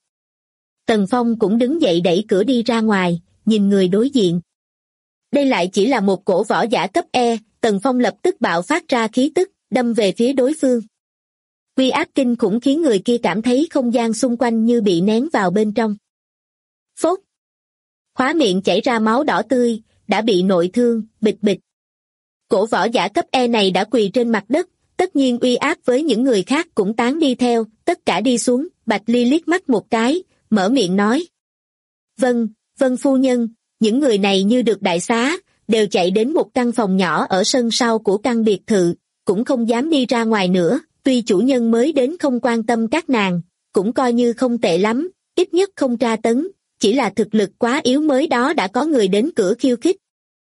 Tần Phong cũng đứng dậy đẩy cửa đi ra ngoài, nhìn người đối diện. Đây lại chỉ là một cổ võ giả cấp E, Tần Phong lập tức bạo phát ra khí tức, đâm về phía đối phương. Uy áp kinh khủng khiến người kia cảm thấy không gian xung quanh như bị nén vào bên trong. Phốt! Khóe miệng chảy ra máu đỏ tươi, đã bị nội thương, bịch bịch. Cổ võ giả cấp E này đã quỳ trên mặt đất, tất nhiên uy áp với những người khác cũng tán đi theo, tất cả đi xuống. Bạch Ly liếc mắt một cái, mở miệng nói. Vâng, vâng phu nhân, những người này như được đại xá, đều chạy đến một căn phòng nhỏ ở sân sau của căn biệt thự, cũng không dám đi ra ngoài nữa, tuy chủ nhân mới đến không quan tâm các nàng, cũng coi như không tệ lắm, ít nhất không tra tấn, chỉ là thực lực quá yếu mới đó đã có người đến cửa khiêu khích.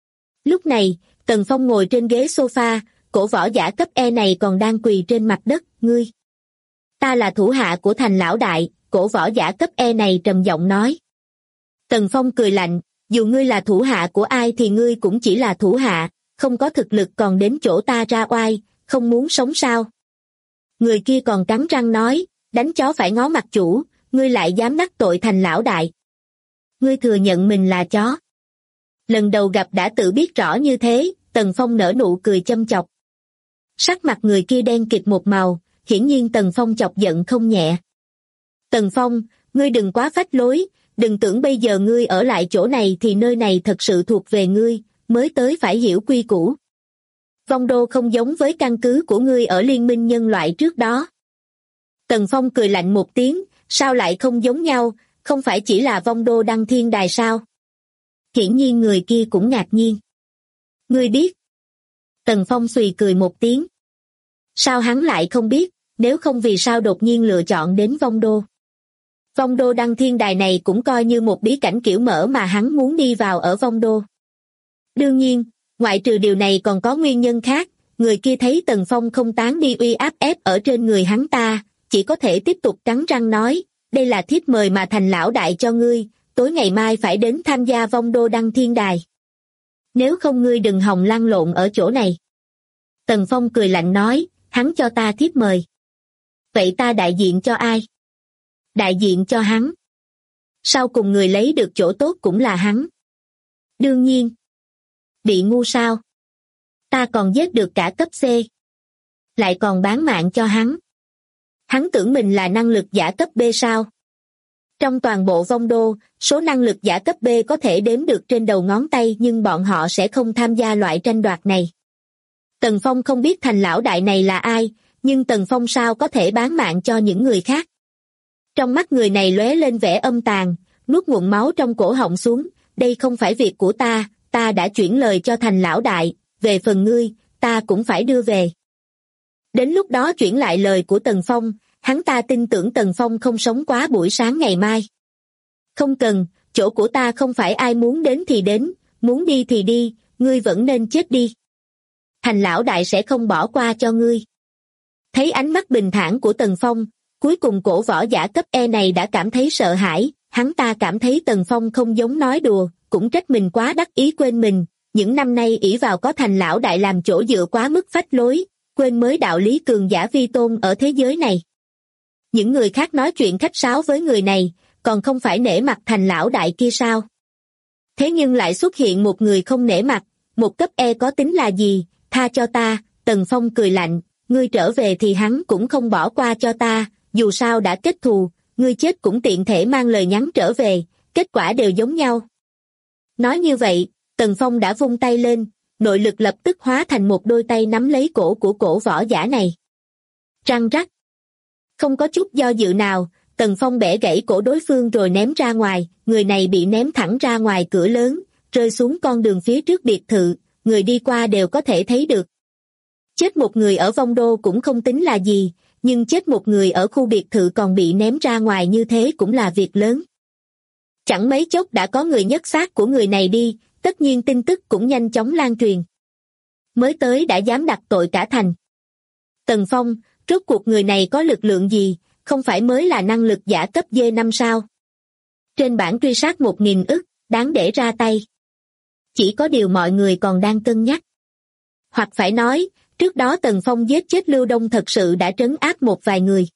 Lúc này, Tần Phong ngồi trên ghế sofa, cổ võ giả cấp E này còn đang quỳ trên mặt đất, ngươi. Ta là thủ hạ của Thành lão đại, cổ võ giả cấp E này trầm giọng nói. Tần Phong cười lạnh, dù ngươi là thủ hạ của ai thì ngươi cũng chỉ là thủ hạ, không có thực lực còn đến chỗ ta ra oai, không muốn sống sao. Người kia còn cắn răng nói, đánh chó phải ngó mặt chủ, ngươi lại dám đắc tội Thành lão đại. Ngươi thừa nhận mình là chó. Lần đầu gặp đã tự biết rõ như thế, Tần Phong nở nụ cười châm chọc. Sắc mặt người kia đen kịt một màu, hiển nhiên Tần Phong chọc giận không nhẹ. Tần Phong, ngươi đừng quá phách lối, đừng tưởng bây giờ ngươi ở lại chỗ này thì nơi này thật sự thuộc về ngươi, mới tới phải hiểu quy củ. Vong Đô không giống với căn cứ của ngươi ở Liên minh nhân loại trước đó. Tần Phong cười lạnh một tiếng, sao lại không giống nhau, không phải chỉ là Vong Đô Đăng Thiên Đài sao? Hiển nhiên người kia cũng ngạc nhiên. Ngươi biết? Tần Phong xùy cười một tiếng. Sao hắn lại không biết, nếu không vì sao đột nhiên lựa chọn đến Vong Đô? Vong Đô Đăng Thiên Đài này cũng coi như một bí cảnh kiểu mở mà hắn muốn đi vào ở Vong Đô. Đương nhiên, ngoại trừ điều này còn có nguyên nhân khác, người kia thấy Tần Phong không tán đi uy áp ép ở trên người hắn ta, chỉ có thể tiếp tục cắn răng nói, đây là thiếp mời mà Thành lão đại cho ngươi, tối ngày mai phải đến tham gia Vong Đô Đăng Thiên Đài. Nếu không ngươi đừng hòng lăn lộn ở chỗ này. Tần Phong cười lạnh nói, hắn cho ta thiếp mời. Vậy ta đại diện cho ai? Đại diện cho hắn. Sau cùng người lấy được chỗ tốt cũng là hắn. Đương nhiên. Bị ngu sao? Ta còn giết được cả cấp C. Lại còn bán mạng cho hắn. Hắn tưởng mình là năng lực giả cấp B sao? Trong toàn bộ Vong Đô, số năng lực giả cấp B có thể đếm được trên đầu ngón tay nhưng bọn họ sẽ không tham gia loại tranh đoạt này. Tần Phong không biết Thành lão đại này là ai, nhưng Tần Phong sao có thể bán mạng cho những người khác. Trong mắt người này lóe lên vẻ âm tàn, nuốt ngụm máu trong cổ họng xuống, đây không phải việc của ta, ta đã chuyển lời cho Thành lão đại, về phần ngươi, ta cũng phải đưa về. Đến lúc đó chuyển lại lời của Tần Phong, hắn ta tin tưởng Tần Phong không sống quá buổi sáng ngày mai. Không cần, chỗ của ta không phải ai muốn đến thì đến, muốn đi thì đi, ngươi vẫn nên chết đi. Thành lão đại sẽ không bỏ qua cho ngươi. Thấy ánh mắt bình thản của Tần Phong, cuối cùng cổ võ giả cấp E này đã cảm thấy sợ hãi, hắn ta cảm thấy Tần Phong không giống nói đùa, cũng trách mình quá đắc ý quên mình, những năm nay ỷ vào có Thành lão đại làm chỗ dựa quá mức phách lối, quên mới đạo lý cường giả vi tôn ở thế giới này. Những người khác nói chuyện khách sáo với người này, còn không phải nể mặt Thành lão đại kia sao? Thế nhưng lại xuất hiện một người không nể mặt, một cấp E có tính là gì, tha cho ta, Tần Phong cười lạnh, ngươi trở về thì hắn cũng không bỏ qua cho ta, dù sao đã kết thù, ngươi chết cũng tiện thể mang lời nhắn trở về, kết quả đều giống nhau. Nói như vậy, Tần Phong đã vung tay lên, nội lực lập tức hóa thành một đôi tay nắm lấy cổ của cổ võ giả này. Răng rắc. Không có chút do dự nào, Tần Phong bẻ gãy cổ đối phương rồi ném ra ngoài, người này bị ném thẳng ra ngoài cửa lớn, rơi xuống con đường phía trước biệt thự, người đi qua đều có thể thấy được. Chết một người ở Vong Đô cũng không tính là gì, nhưng chết một người ở khu biệt thự còn bị ném ra ngoài như thế cũng là việc lớn. Chẳng mấy chốc đã có người nhấc xác của người này đi, tất nhiên tin tức cũng nhanh chóng lan truyền. Mới tới đã dám đặt tội cả thành. Tần Phong, rốt cuộc người này có lực lượng gì, không phải mới là năng lực giả cấp D5 sao? Trên bảng truy sát 1.000 ức, đáng để ra tay. Chỉ có điều mọi người còn đang cân nhắc. Hoặc phải nói, trước đó Tần Phong giết chết Lưu Đông thật sự đã trấn áp một vài người.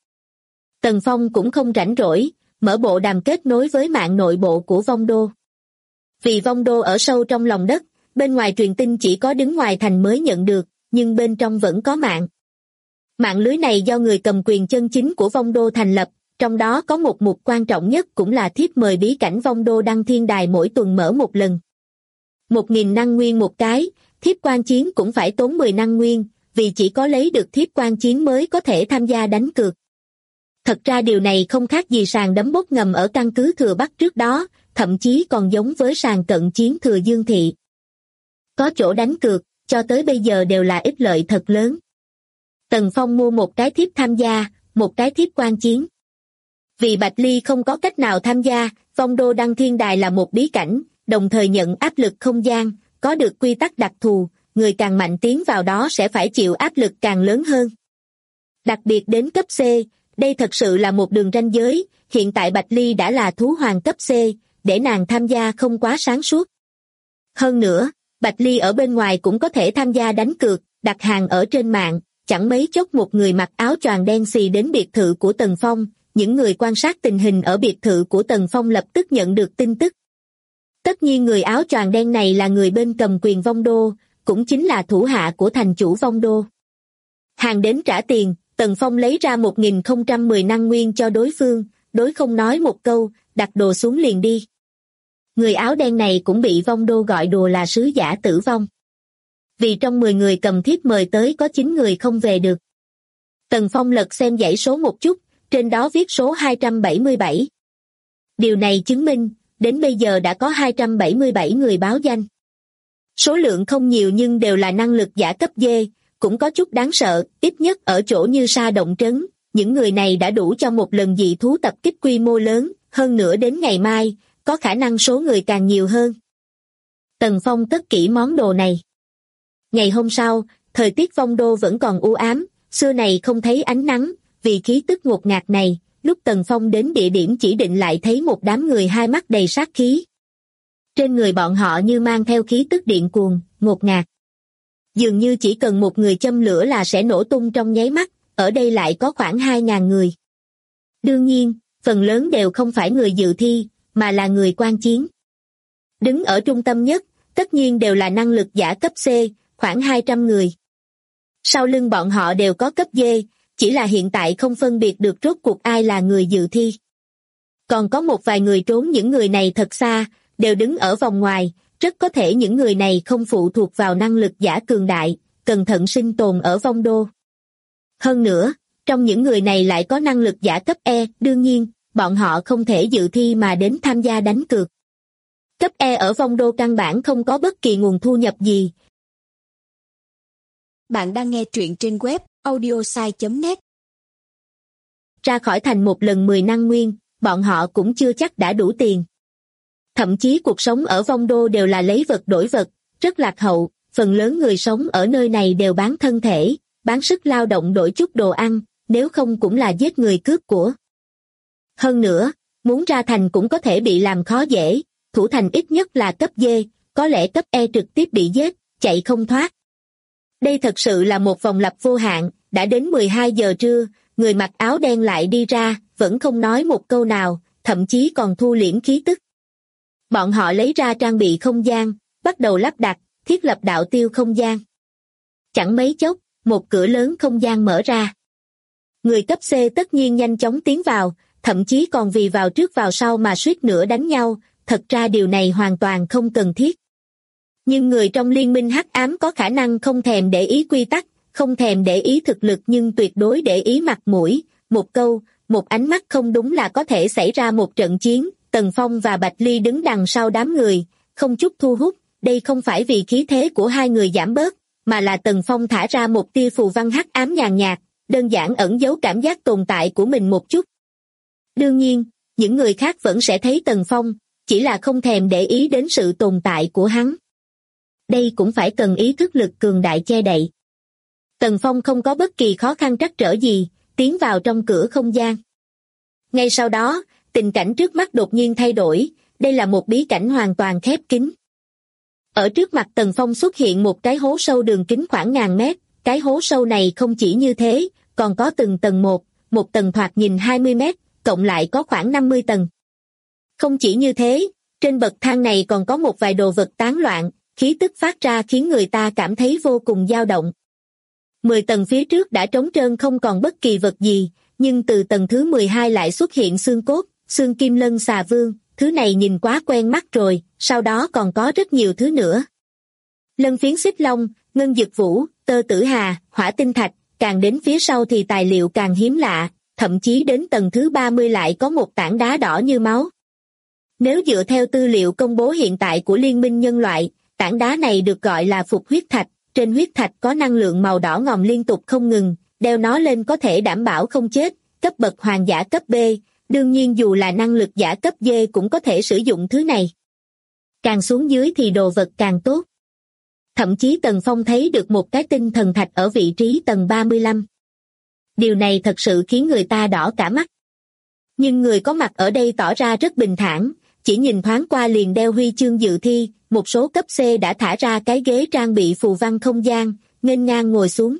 Tần Phong cũng không rảnh rỗi, mở bộ đàm kết nối với mạng nội bộ của Vong Đô. Vì Vong Đô ở sâu trong lòng đất, bên ngoài truyền tin chỉ có đứng ngoài thành mới nhận được, nhưng bên trong vẫn có mạng. Mạng lưới này do người cầm quyền chân chính của Vong Đô thành lập, trong đó có một mục quan trọng nhất cũng là thiếp mời bí cảnh Vong Đô Đăng Thiên Đài mỗi tuần mở một lần. 1.000 năng nguyên một cái, thiếp quan chiến cũng phải tốn 10 năng nguyên, vì chỉ có lấy được thiếp quan chiến mới có thể tham gia đánh cược. Thật ra điều này không khác gì sàn đấm bốc ngầm ở căn cứ Thừa Bắc trước đó, thậm chí còn giống với sàn cận chiến Thừa Dương Thị. Có chỗ đánh cược, cho tới bây giờ đều là ích lợi thật lớn. Tần Phong mua một cái thiếp tham gia, một cái thiếp quan chiến. Vì Bạch Ly không có cách nào tham gia, Vong Đô Đăng Thiên Đài là một bí cảnh, đồng thời nhận áp lực không gian, có được quy tắc đặc thù, người càng mạnh tiến vào đó sẽ phải chịu áp lực càng lớn hơn. Đặc biệt đến cấp C, đây thật sự là một đường ranh giới, hiện tại Bạch Ly đã là thú hoàng cấp C, để nàng tham gia không quá sáng suốt. Hơn nữa, Bạch Ly ở bên ngoài cũng có thể tham gia đánh cược, đặt hàng ở trên mạng, chẳng mấy chốc một người mặc áo choàng đen xì đến biệt thự của Tần Phong, những người quan sát tình hình ở biệt thự của Tần Phong lập tức nhận được tin tức. Tất nhiên người áo choàng đen này là người bên cầm quyền Vong Đô, cũng chính là thủ hạ của thành chủ Vong Đô. Hàng đến trả tiền, Tần Phong lấy ra 1.010 năng nguyên cho đối phương, đối không nói một câu, đặt đồ xuống liền đi. Người áo đen này cũng bị Vong Đô gọi đùa là sứ giả tử vong. Vì trong 10 người cầm thiếp mời tới có 9 người không về được. Tần Phong lật xem dãy số một chút, trên đó viết số 277. Điều này chứng minh, đến bây giờ đã có 277 người báo danh. Số lượng không nhiều nhưng đều là năng lực giả cấp D, cũng có chút đáng sợ, ít nhất ở chỗ như Sa Động Trấn, những người này đã đủ cho một lần dị thú tập kích quy mô lớn, hơn nữa đến ngày mai, có khả năng số người càng nhiều hơn. Tần Phong cất kỹ món đồ này. Ngày hôm sau, thời tiết Vong Đô vẫn còn u ám, xưa này không thấy ánh nắng, vì khí tức ngột ngạt này, lúc Tần Phong đến địa điểm chỉ định lại thấy một đám người hai mắt đầy sát khí. Trên người bọn họ như mang theo khí tức điện cuồng, ngột ngạt. Dường như chỉ cần một người châm lửa là sẽ nổ tung trong nháy mắt, ở đây lại có khoảng 2.000 người. Đương nhiên, phần lớn đều không phải người dự thi, mà là người quan chiến. Đứng ở trung tâm nhất, tất nhiên đều là năng lực giả cấp C, khoảng 200 người. Sau lưng bọn họ đều có cấp D, chỉ là hiện tại không phân biệt được rốt cuộc ai là người dự thi. Còn có một vài người trốn những người này thật xa, đều đứng ở vòng ngoài, rất có thể những người này không phụ thuộc vào năng lực giả cường đại, cẩn thận sinh tồn ở Vong Đô. Hơn nữa, trong những người này lại có năng lực giả cấp E, đương nhiên, bọn họ không thể dự thi mà đến tham gia đánh cược. Cấp E ở Vong Đô căn bản không có bất kỳ nguồn thu nhập gì, Bạn đang nghe truyện trên web audiosai.net. Ra khỏi thành một lần 10 năng nguyên, bọn họ cũng chưa chắc đã đủ tiền. Thậm chí cuộc sống ở Vong Đô đều là lấy vật đổi vật, rất lạc hậu, phần lớn người sống ở nơi này đều bán thân thể, bán sức lao động đổi chút đồ ăn, nếu không cũng là giết người cướp của. Hơn nữa, muốn ra thành cũng có thể bị làm khó dễ, thủ thành ít nhất là cấp D, có lẽ cấp E trực tiếp bị giết, chạy không thoát. Đây thật sự là một vòng lặp vô hạn, đã đến 12 giờ trưa, người mặc áo đen lại đi ra, vẫn không nói một câu nào, thậm chí còn thu liễm khí tức. Bọn họ lấy ra trang bị không gian, bắt đầu lắp đặt, thiết lập đạo tiêu không gian. Chẳng mấy chốc, một cửa lớn không gian mở ra. Người cấp C tất nhiên nhanh chóng tiến vào, thậm chí còn vì vào trước vào sau mà suýt nữa đánh nhau, thật ra điều này hoàn toàn không cần thiết. Nhưng người trong liên minh hắc ám có khả năng không thèm để ý quy tắc, không thèm để ý thực lực nhưng tuyệt đối để ý mặt mũi, một câu, một ánh mắt không đúng là có thể xảy ra một trận chiến. Tần Phong và Bạch Ly đứng đằng sau đám người, không chút thu hút, đây không phải vì khí thế của hai người giảm bớt, mà là Tần Phong thả ra một tia phù văn hắc ám nhàn nhạt, đơn giản ẩn giấu cảm giác tồn tại của mình một chút. Đương nhiên, những người khác vẫn sẽ thấy Tần Phong, chỉ là không thèm để ý đến sự tồn tại của hắn. Đây cũng phải cần ý thức lực cường đại che đậy. Tần Phong không có bất kỳ khó khăn trắc trở gì, tiến vào trong cửa không gian. Ngay sau đó, tình cảnh trước mắt đột nhiên thay đổi, đây là một bí cảnh hoàn toàn khép kín. Ở trước mặt Tần Phong xuất hiện một cái hố sâu đường kính khoảng ngàn mét, cái hố sâu này không chỉ như thế, còn có từng tầng một tầng thoạt nhìn 20 mét, cộng lại có khoảng 50 tầng. Không chỉ như thế, trên bậc thang này còn có một vài đồ vật tán loạn, khí tức phát ra khiến người ta cảm thấy vô cùng dao động. 10 tầng phía trước đã trống trơn không còn bất kỳ vật gì, nhưng từ tầng thứ 12 lại xuất hiện xương cốt, xương kim lân xà vương, thứ này nhìn quá quen mắt rồi, sau đó còn có rất nhiều thứ nữa. Lân phiến xích long, ngân dực vũ, tơ tử hà, hỏa tinh thạch, càng đến phía sau thì tài liệu càng hiếm lạ, thậm chí đến tầng thứ 30 lại có một tảng đá đỏ như máu. Nếu dựa theo tư liệu công bố hiện tại của Liên minh Nhân loại, tảng đá này được gọi là phục huyết thạch, trên huyết thạch có năng lượng màu đỏ ngòm liên tục không ngừng, đeo nó lên có thể đảm bảo không chết, cấp bậc hoàng giả cấp B, đương nhiên dù là năng lực giả cấp D cũng có thể sử dụng thứ này. Càng xuống dưới thì đồ vật càng tốt. Thậm chí Tần Phong thấy được một cái tinh thần thạch ở vị trí tầng 35. Điều này thật sự khiến người ta đỏ cả mắt. Nhưng người có mặt ở đây tỏ ra rất bình thản, chỉ nhìn thoáng qua liền đeo huy chương dự thi, một số cấp C đã thả ra cái ghế trang bị phù văn không gian, nghênh ngang ngồi xuống.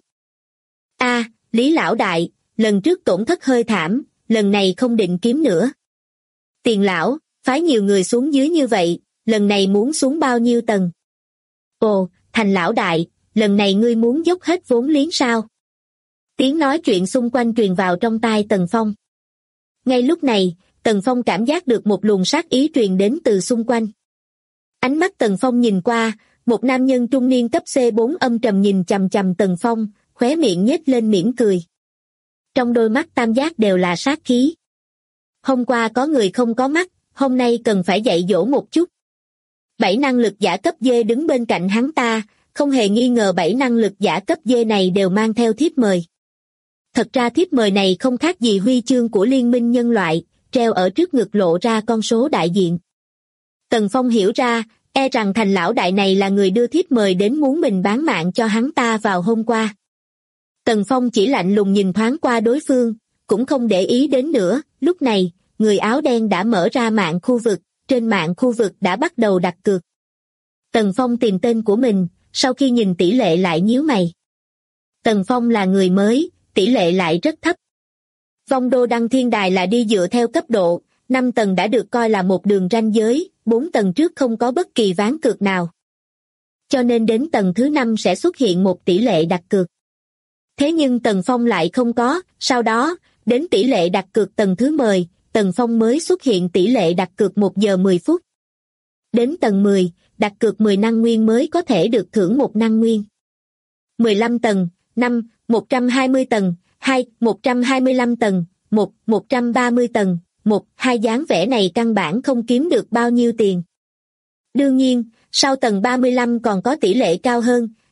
Lý lão đại, lần trước tổn thất hơi thảm, lần này không định kiếm nữa. Tiền lão, phái nhiều người xuống dưới như vậy, lần này muốn xuống bao nhiêu tầng? Ồ, Thành lão đại, lần này ngươi muốn dốc hết vốn liếng sao? Tiếng nói chuyện xung quanh truyền vào trong tai Tần Phong. Ngay lúc này, Tần Phong cảm giác được một luồng sát ý truyền đến từ xung quanh. Ánh mắt Tần Phong nhìn qua, một nam nhân trung niên cấp C4 âm trầm nhìn chằm chằm Tần Phong, khóe miệng nhếch lên mỉm cười. Trong đôi mắt tam giác đều là sát khí. Hôm qua có người không có mắt, hôm nay cần phải dạy dỗ một chút. 7 năng lực giả cấp D đứng bên cạnh hắn ta, không hề nghi ngờ 7 năng lực giả cấp D này đều mang theo thiếp mời. Thật ra thiếp mời này không khác gì huy chương của Liên minh Nhân loại, treo ở trước ngực lộ ra con số đại diện. Tần Phong hiểu ra, e rằng Thành lão đại này là người đưa thiếp mời đến muốn mình bán mạng cho hắn ta vào hôm qua. Tần Phong chỉ lạnh lùng nhìn thoáng qua đối phương, cũng không để ý đến nữa, lúc này, người áo đen đã mở ra mạng khu vực, trên mạng khu vực đã bắt đầu đặt cược. Tần Phong tìm tên của mình, sau khi nhìn tỷ lệ lại nhíu mày. Tần Phong là người mới, tỷ lệ lại rất thấp. Vong Đô Đăng Thiên Đài là đi dựa theo cấp độ, 5 tầng đã được coi là một đường ranh giới, 4 tầng trước không có bất kỳ ván cược nào. Cho nên đến tầng thứ 5 sẽ xuất hiện một tỷ lệ đặt cược. Thế nhưng Tần Phong lại không có, sau đó, đến tỷ lệ đặt cược tầng thứ 10, Tần Phong mới xuất hiện tỷ lệ đặt cược 1 giờ 10 phút. Đến tầng 10, đặt cược 10 năng nguyên mới có thể được thưởng 1 năng nguyên. 15 tầng, 5, 120 tầng, 2, 125 tầng, 1, 130 tầng, 1, 2 dáng vẻ này căn bản không kiếm được bao nhiêu tiền. Đương nhiên, sau tầng 35 còn có tỷ lệ cao hơn,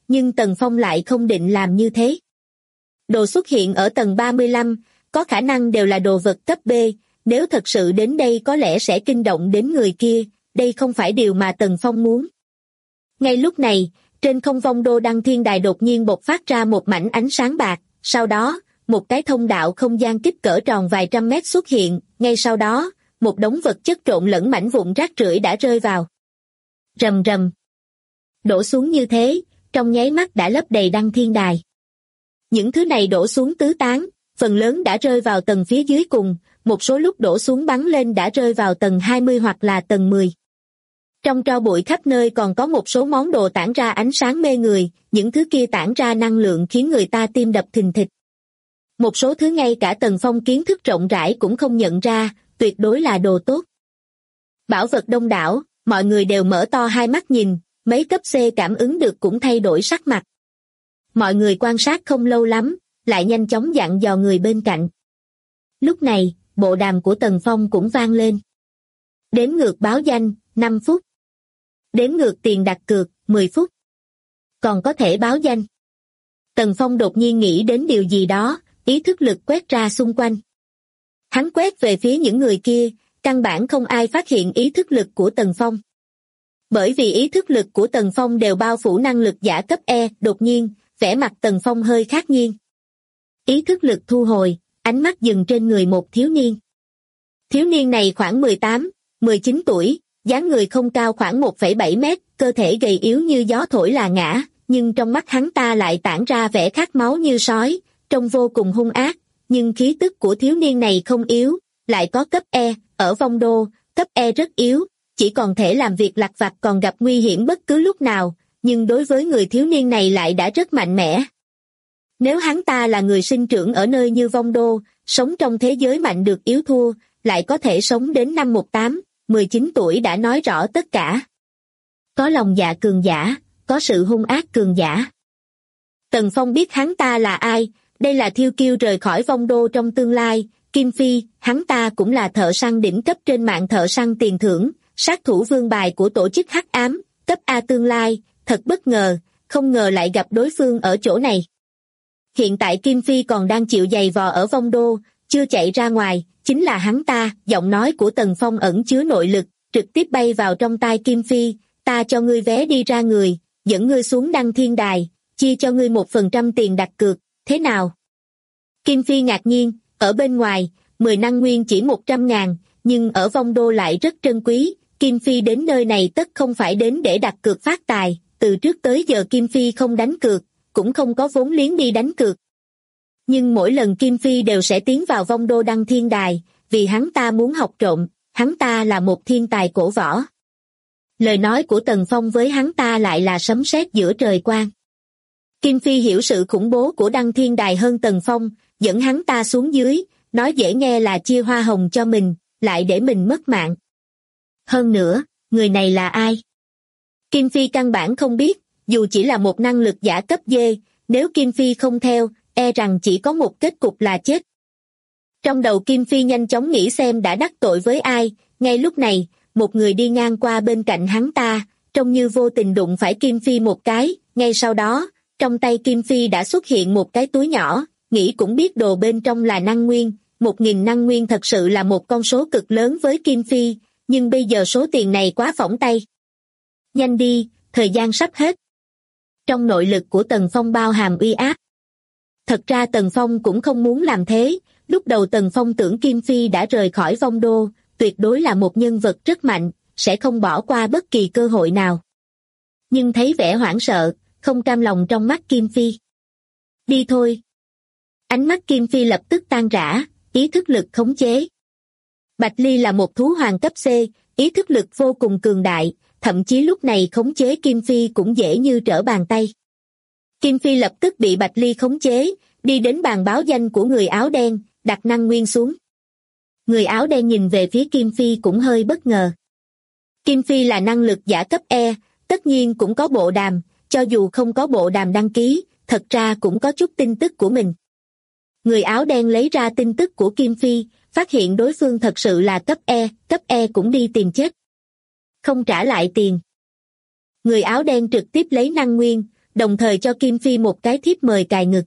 nhưng Tần Phong lại không định làm như thế. Đồ xuất hiện ở tầng 35, có khả năng đều là đồ vật cấp B, nếu thật sự đến đây có lẽ sẽ kinh động đến người kia, đây không phải điều mà Tần Phong muốn. Ngay lúc này, trên không vong đô đăng thiên đài đột nhiên bộc phát ra một mảnh ánh sáng bạc, sau đó, một cái thông đạo không gian kích cỡ tròn vài trăm mét xuất hiện, ngay sau đó, một đống vật chất trộn lẫn mảnh vụn rác rưởi đã rơi vào. Rầm rầm. Đổ xuống như thế, trong nháy mắt đã lấp đầy đăng thiên đài. Những thứ này đổ xuống tứ tán, phần lớn đã rơi vào tầng phía dưới cùng, một số lúc đổ xuống bắn lên đã rơi vào tầng 20 hoặc là tầng 10. Trong tro bụi khắp nơi còn có một số món đồ tản ra ánh sáng mê người, những thứ kia tản ra năng lượng khiến người ta tim đập thình thịch. Một số thứ ngay cả Tần Phong kiến thức rộng rãi cũng không nhận ra, tuyệt đối là đồ tốt. Bảo vật đông đảo, mọi người đều mở to hai mắt nhìn, mấy cấp C cảm ứng được cũng thay đổi sắc mặt. Mọi người quan sát không lâu lắm, lại nhanh chóng dặn dò người bên cạnh. Lúc này, bộ đàm của Tần Phong cũng vang lên. Đếm ngược báo danh, 5 phút. Đếm ngược tiền đặt cược, 10 phút. Còn có thể báo danh. Tần Phong đột nhiên nghĩ đến điều gì đó, ý thức lực quét ra xung quanh. Hắn quét về phía những người kia, căn bản không ai phát hiện ý thức lực của Tần Phong. Bởi vì ý thức lực của Tần Phong đều bao phủ năng lực giả cấp E, đột nhiên, vẻ mặt Tần Phong hơi khác nhiên. Ý thức lực thu hồi, ánh mắt dừng trên người một thiếu niên. Thiếu niên này khoảng 18, 19 tuổi, dáng người không cao khoảng 1,7 mét, cơ thể gầy yếu như gió thổi là ngã, nhưng trong mắt hắn ta lại tản ra vẻ khát máu như sói, trông vô cùng hung ác, nhưng khí tức của thiếu niên này không yếu, lại có cấp E, ở vong đô, cấp E rất yếu, chỉ còn thể làm việc lặt vặt còn gặp nguy hiểm bất cứ lúc nào, nhưng đối với người thiếu niên này lại đã rất mạnh mẽ. Nếu hắn ta là người sinh trưởng ở nơi như vong đô, sống trong thế giới mạnh được yếu thua, lại có thể sống đến năm 18, 19 tuổi đã nói rõ tất cả. Có lòng dạ cường giả, có sự hung ác cường giả. Tần Phong biết hắn ta là ai, đây là thiêu kiêu rời khỏi vong đô trong tương lai, Kim Phi, hắn ta cũng là thợ săn đỉnh cấp trên mạng thợ săn tiền thưởng, sát thủ vương bài của tổ chức hắc ám, cấp A tương lai, thật bất ngờ, không ngờ lại gặp đối phương ở chỗ này. Hiện tại Kim Phi còn đang chịu giày vò ở vong đô, chưa chạy ra ngoài, chính là hắn ta, giọng nói của Tần Phong ẩn chứa nội lực, trực tiếp bay vào trong tai Kim Phi, ta cho ngươi vé đi ra người, dẫn ngươi xuống đăng thiên đài, chia cho ngươi 1% tiền đặt cược, thế nào? Kim Phi ngạc nhiên, ở bên ngoài, 10 năng nguyên chỉ 100.000, nhưng ở vong đô lại rất trân quý, Kim Phi đến nơi này tất không phải đến để đặt cược phát tài, từ trước tới giờ Kim Phi không đánh cược, cũng không có vốn liếng đi đánh cược. Nhưng mỗi lần Kim Phi đều sẽ tiến vào vong đô đăng thiên đài, vì hắn ta muốn học trộm, hắn ta là một thiên tài cổ võ. Lời nói của Tần Phong với hắn ta lại là sấm sét giữa trời quang. Kim Phi hiểu sự khủng bố của đăng thiên đài hơn Tần Phong, dẫn hắn ta xuống dưới, nói dễ nghe là chia hoa hồng cho mình, lại để mình mất mạng. Hơn nữa, người này là ai? Kim Phi căn bản không biết, dù chỉ là một năng lực giả cấp D, nếu Kim Phi không theo, e rằng chỉ có một kết cục là chết. Trong đầu Kim Phi nhanh chóng nghĩ xem đã đắc tội với ai, ngay lúc này, một người đi ngang qua bên cạnh hắn ta, trông như vô tình đụng phải Kim Phi một cái, ngay sau đó, trong tay Kim Phi đã xuất hiện một cái túi nhỏ, nghĩ cũng biết đồ bên trong là năng nguyên, 1.000 năng nguyên thật sự là một con số cực lớn với Kim Phi, nhưng bây giờ số tiền này quá phỏng tay. Nhanh đi, thời gian sắp hết. Trong nội lực của Tần Phong bao hàm uy áp. Thật ra Tần Phong cũng không muốn làm thế, lúc đầu Tần Phong tưởng Kim Phi đã rời khỏi vong đô, tuyệt đối là một nhân vật rất mạnh, sẽ không bỏ qua bất kỳ cơ hội nào. Nhưng thấy vẻ hoảng sợ, không cam lòng trong mắt Kim Phi. Đi thôi. Ánh mắt Kim Phi lập tức tan rã, ý thức lực khống chế. Bạch Ly là một thú hoàng cấp C, ý thức lực vô cùng cường đại, thậm chí lúc này khống chế Kim Phi cũng dễ như trở bàn tay. Kim Phi lập tức bị Bạch Ly khống chế, đi đến bàn báo danh của người áo đen, đặt năng nguyên xuống. Người áo đen nhìn về phía Kim Phi cũng hơi bất ngờ. Kim Phi là năng lực giả cấp E, tất nhiên cũng có bộ đàm, cho dù không có bộ đàm đăng ký, thật ra cũng có chút tin tức của mình. Người áo đen lấy ra tin tức của Kim Phi, phát hiện đối phương thật sự là cấp E cũng đi tìm chết. Không trả lại tiền. Người áo đen trực tiếp lấy năng nguyên, đồng thời cho Kim Phi một cái thiếp mời cài ngực.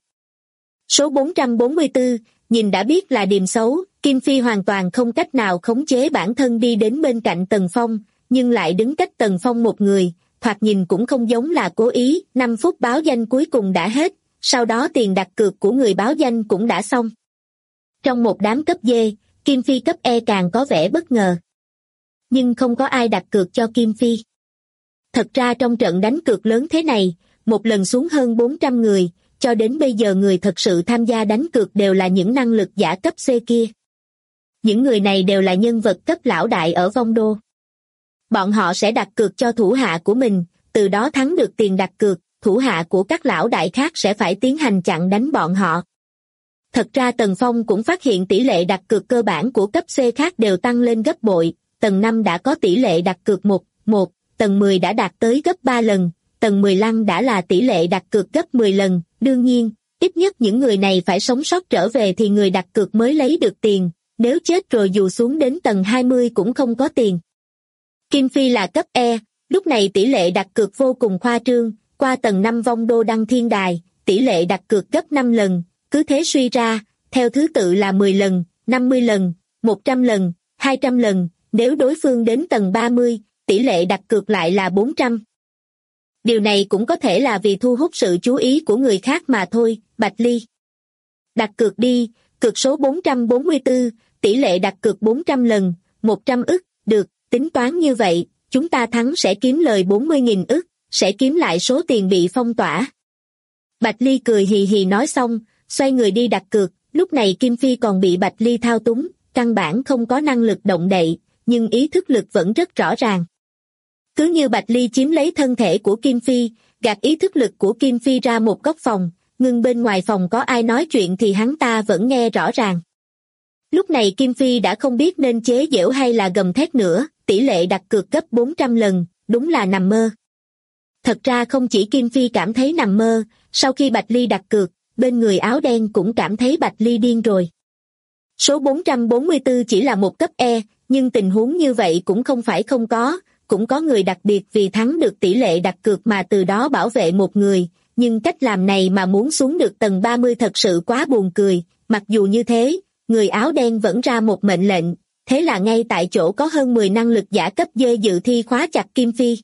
Số 444, nhìn đã biết là điềm xấu, Kim Phi hoàn toàn không cách nào khống chế bản thân đi đến bên cạnh Tần Phong, nhưng lại đứng cách Tần Phong một người, thoạt nhìn cũng không giống là cố ý. 5 phút báo danh cuối cùng đã hết, sau đó tiền đặt cược của người báo danh cũng đã xong. Trong một đám cấp D, Kim Phi cấp E càng có vẻ bất ngờ. Nhưng không có ai đặt cược cho Kim Phi. Thật ra trong trận đánh cược lớn thế này, một lần xuống hơn 400 người, cho đến bây giờ người thật sự tham gia đánh cược đều là những năng lực giả cấp C kia. Những người này đều là nhân vật cấp lão đại ở Vong Đô. Bọn họ sẽ đặt cược cho thủ hạ của mình, từ đó thắng được tiền đặt cược, thủ hạ của các lão đại khác sẽ phải tiến hành chặn đánh bọn họ. Thật ra Tần Phong cũng phát hiện tỷ lệ đặt cược cơ bản của cấp C khác đều tăng lên gấp bội, tầng 5 đã có tỷ lệ đặt cược 1:1, tầng 10 đã đạt tới gấp 3 lần, tầng 15 đã là tỷ lệ đặt cược gấp 10 lần, đương nhiên, ít nhất những người này phải sống sót trở về thì người đặt cược mới lấy được tiền, nếu chết rồi dù xuống đến tầng 20 cũng không có tiền. Kim Phi là cấp E, lúc này tỷ lệ đặt cược vô cùng khoa trương, qua tầng 5 Vong Đô Đăng Thiên Đài, tỷ lệ đặt cược gấp 5 lần, cứ thế suy ra, theo thứ tự là 10 lần, 50 lần, 100 lần, 200 lần, nếu đối phương đến tầng 30, tỷ lệ đặt cược lại là 400. Điều này cũng có thể là vì thu hút sự chú ý của người khác mà thôi. Bạch Ly. Đặt cược đi, cược số 444, tỷ lệ đặt cược 400 lần, 100 ức, được, tính toán như vậy, chúng ta thắng sẽ kiếm lời 40.000 ức, sẽ kiếm lại số tiền bị phong tỏa. Bạch Ly cười hì hì nói xong, xoay người đi đặt cược, lúc này Kim Phi còn bị Bạch Ly thao túng, căn bản không có năng lực động đậy, nhưng ý thức lực vẫn rất rõ ràng. Cứ như Bạch Ly chiếm lấy thân thể của Kim Phi, gạt ý thức lực của Kim Phi ra một góc phòng, ngưng bên ngoài phòng có ai nói chuyện thì hắn ta vẫn nghe rõ ràng. Lúc này Kim Phi đã không biết nên chế giễu hay là gầm thét nữa, tỷ lệ đặt cược gấp 400 lần, đúng là nằm mơ. Thật ra không chỉ Kim Phi cảm thấy nằm mơ, sau khi Bạch Ly đặt cược, bên người áo đen cũng cảm thấy Bạch Ly điên rồi. Số 444 chỉ là một cấp E, nhưng tình huống như vậy cũng không phải không có, cũng có người đặc biệt vì thắng được tỷ lệ đặt cược mà từ đó bảo vệ một người, nhưng cách làm này mà muốn xuống được tầng 30 thật sự quá buồn cười, mặc dù như thế, người áo đen vẫn ra một mệnh lệnh, thế là ngay tại chỗ có hơn 10 năng lực giả cấp D dự thi khóa chặt Kim Phi.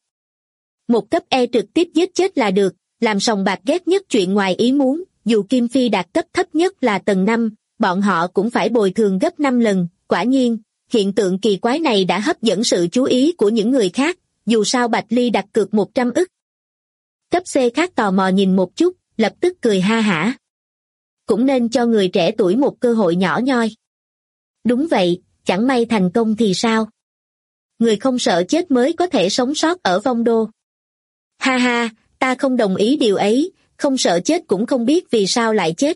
Một cấp E trực tiếp giết chết là được, làm sòng bạc ghét nhất chuyện ngoài ý muốn, dù Kim Phi đạt cấp thấp nhất là tầng 5, bọn họ cũng phải bồi thường gấp 5 lần, quả nhiên. Hiện tượng kỳ quái này đã hấp dẫn sự chú ý của những người khác, dù sao Bạch Ly đặt cược 100 ức. Cấp C khác tò mò nhìn một chút, lập tức cười ha hả. Cũng nên cho người trẻ tuổi một cơ hội nhỏ nhoi. Đúng vậy, chẳng may thành công thì sao? Người không sợ chết mới có thể sống sót ở Vong Đô. Ha ha, ta không đồng ý điều ấy, không sợ chết cũng không biết vì sao lại chết.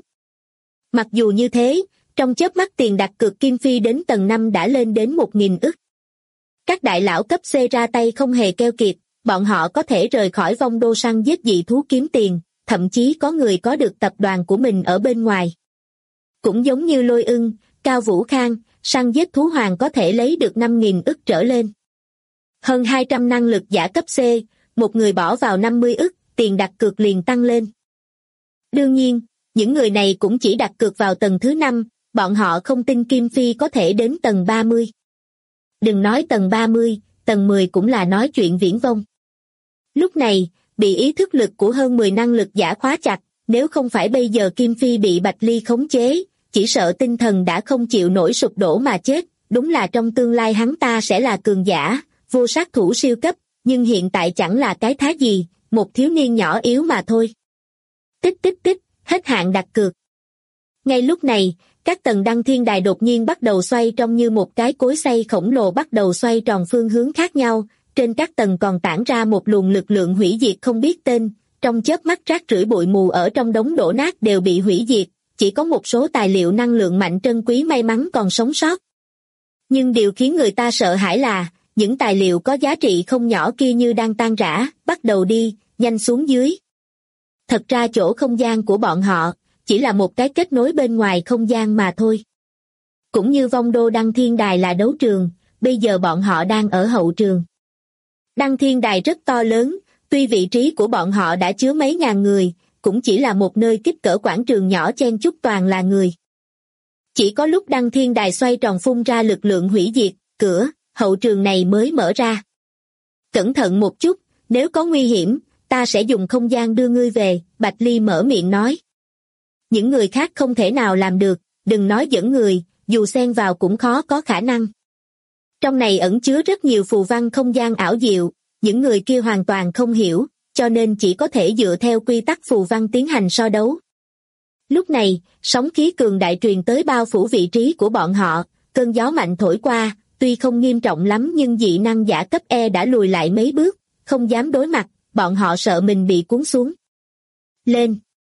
Mặc dù như thế, trong chớp mắt tiền đặt cược Kim Phi đến tầng 5 đã lên đến 1.000 ức. Các đại lão cấp C ra tay không hề keo kiệt, bọn họ có thể rời khỏi Vong Đô săn giết dị thú kiếm tiền, thậm chí có người có được tập đoàn của mình ở bên ngoài. Cũng giống như Lôi Ưng, Cao Vũ Khang, săn giết thú hoàng có thể lấy được 5.000 ức trở lên. Hơn 200 năng lực giả cấp C, một người bỏ vào 50 ức, tiền đặt cược liền tăng lên. Đương nhiên, những người này cũng chỉ đặt cược vào tầng thứ 5, bọn họ không tin Kim Phi có thể đến tầng 30. Đừng nói tầng 30, tầng 10 cũng là nói chuyện viển vông. Lúc này, bị ý thức lực của hơn 10 năng lực giả khóa chặt, nếu không phải bây giờ Kim Phi bị Bạch Ly khống chế, chỉ sợ tinh thần đã không chịu nổi sụp đổ mà chết, đúng là trong tương lai hắn ta sẽ là cường giả, vô sát thủ siêu cấp, nhưng hiện tại chẳng là cái thá gì, một thiếu niên nhỏ yếu mà thôi. Tích tích tích, hết hạn đặt cược. Ngay lúc này, các tầng đăng thiên đài đột nhiên bắt đầu xoay trông như một cái cối xay khổng lồ bắt đầu xoay tròn phương hướng khác nhau, trên các tầng còn tản ra một luồng lực lượng hủy diệt không biết tên, trong chớp mắt rác rưởi bụi mù ở trong đống đổ nát đều bị hủy diệt, chỉ có một số tài liệu năng lượng mạnh trân quý may mắn còn sống sót. Nhưng điều khiến người ta sợ hãi là, những tài liệu có giá trị không nhỏ kia như đang tan rã, bắt đầu đi, nhanh xuống dưới. Thật ra chỗ không gian của bọn họ, chỉ là một cái kết nối bên ngoài không gian mà thôi. Cũng như Vong Đô Đăng Thiên Đài là đấu trường, bây giờ bọn họ đang ở hậu trường. Đăng Thiên Đài rất to lớn, Tuy vị trí của bọn họ đã chứa mấy ngàn người, cũng chỉ là một nơi kích cỡ quảng trường nhỏ chen chúc toàn là người. Chỉ có lúc Đăng Thiên Đài xoay tròn phun ra lực lượng hủy diệt, cửa hậu trường này mới mở ra. Cẩn thận một chút, nếu có nguy hiểm, ta sẽ dùng không gian đưa ngươi về, Bạch Ly mở miệng nói. Những người khác không thể nào làm được, đừng nói dẫn người, dù xen vào cũng khó có khả năng. Trong này ẩn chứa rất nhiều phù văn không gian ảo diệu, những người kia hoàn toàn không hiểu, cho nên chỉ có thể dựa theo quy tắc phù văn tiến hành so đấu. Lúc này, sóng khí cường đại truyền tới bao phủ vị trí của bọn họ, cơn gió mạnh thổi qua, tuy không nghiêm trọng lắm nhưng dị năng giả cấp E đã lùi lại mấy bước, không dám đối mặt, bọn họ sợ mình bị cuốn xuống. Lên!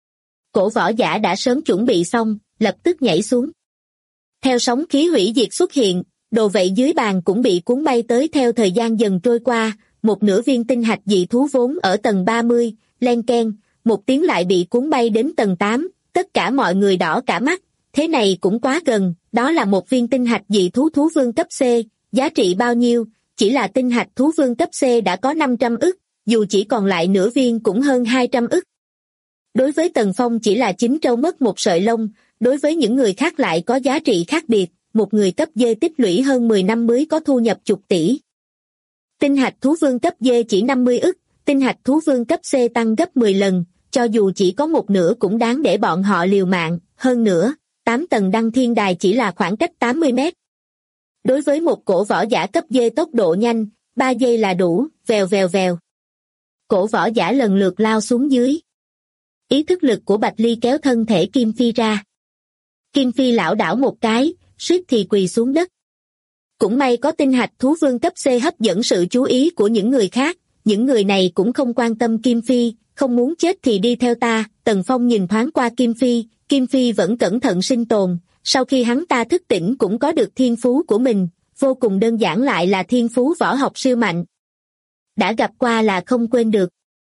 Cổ võ giả đã sớm chuẩn bị xong, lập tức nhảy xuống. Theo sóng khí hủy diệt xuất hiện, đồ vệ dưới bàn cũng bị cuốn bay tới theo thời gian dần trôi qua, một nửa viên tinh hạch dị thú vốn ở tầng 30, len keng, một tiếng lại bị cuốn bay đến tầng 8, tất cả mọi người đỏ cả mắt, thế này cũng quá gần, đó là một viên tinh hạch dị thú thú vương cấp C, giá trị bao nhiêu, chỉ là tinh hạch thú vương cấp C đã có 500 ức, dù chỉ còn lại nửa viên cũng hơn 200 ức. Đối với Tần Phong chỉ là 9 trâu mất một sợi lông, đối với những người khác lại có giá trị khác biệt, một người cấp D tích lũy hơn 10 năm mới có thu nhập chục tỷ. Tinh hạch thú vương cấp D chỉ 50 ức, tinh hạch thú vương cấp C tăng gấp 10 lần, cho dù chỉ có một nửa cũng đáng để bọn họ liều mạng, hơn nữa, 8 tầng Đăng Thiên Đài chỉ là khoảng cách 80 mét. Đối với một cổ võ giả cấp D tốc độ nhanh, 3 giây là đủ, vèo vèo vèo. Cổ võ giả lần lượt lao xuống dưới. Ý thức lực của Bạch Ly kéo thân thể Kim Phi ra. Kim Phi lảo đảo một cái, suýt thì quỳ xuống đất. Cũng may có tinh hạch thú vương cấp C hấp dẫn sự chú ý của những người khác, những người này cũng không quan tâm Kim Phi, không muốn chết thì đi theo ta. Tần Phong nhìn thoáng qua Kim Phi vẫn cẩn thận sinh tồn, sau khi hắn ta thức tỉnh cũng có được thiên phú của mình, vô cùng đơn giản lại là thiên phú võ học siêu mạnh. Đã gặp qua là không quên được.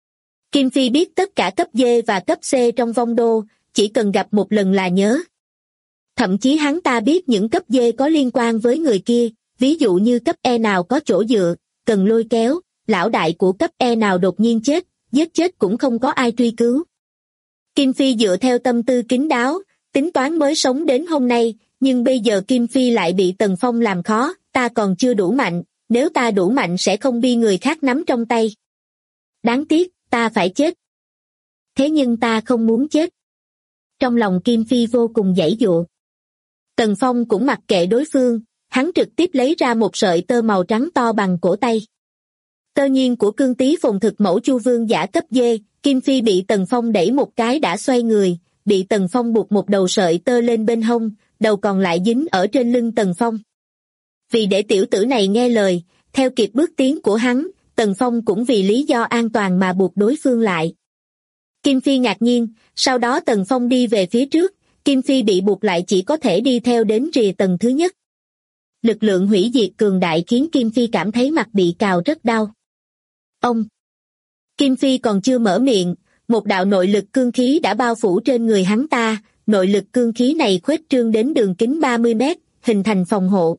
Kim Phi biết tất cả cấp D và cấp C trong vong đô, chỉ cần gặp một lần là nhớ. Thậm chí hắn ta biết những cấp D có liên quan với người kia, ví dụ như cấp E nào có chỗ dựa, cần lôi kéo, lão đại của cấp E nào đột nhiên chết, giết chết cũng không có ai truy cứu. Kim Phi dựa theo tâm tư kín đáo, tính toán mới sống đến hôm nay, nhưng bây giờ Kim Phi lại bị Tần Phong làm khó, ta còn chưa đủ mạnh, nếu ta đủ mạnh sẽ không bị người khác nắm trong tay. Đáng tiếc, ta phải chết. Thế nhưng ta không muốn chết. Trong lòng Kim Phi vô cùng giãy giụa. Tần Phong cũng mặc kệ đối phương, hắn trực tiếp lấy ra một sợi tơ màu trắng to bằng cổ tay. Tơ nhiên của cương tí phồn thực mẫu chu vương giả cấp D, Kim Phi bị Tần Phong đẩy một cái đã xoay người, bị Tần Phong buộc một đầu sợi tơ lên bên hông, đầu còn lại dính ở trên lưng Tần Phong. Vì để tiểu tử này nghe lời, theo kịp bước tiến của hắn, Tần Phong cũng vì lý do an toàn mà buộc đối phương lại. Kim Phi ngạc nhiên, sau đó Tần Phong đi về phía trước, Kim Phi bị buộc lại chỉ có thể đi theo đến rìa tầng thứ nhất. Lực lượng hủy diệt cường đại khiến Kim Phi cảm thấy mặt bị cào rất đau. Ông! Kim Phi còn chưa mở miệng, một đạo nội lực cương khí đã bao phủ trên người hắn ta, nội lực cương khí này khuếch trương đến đường kính 30 mét, hình thành phòng hộ.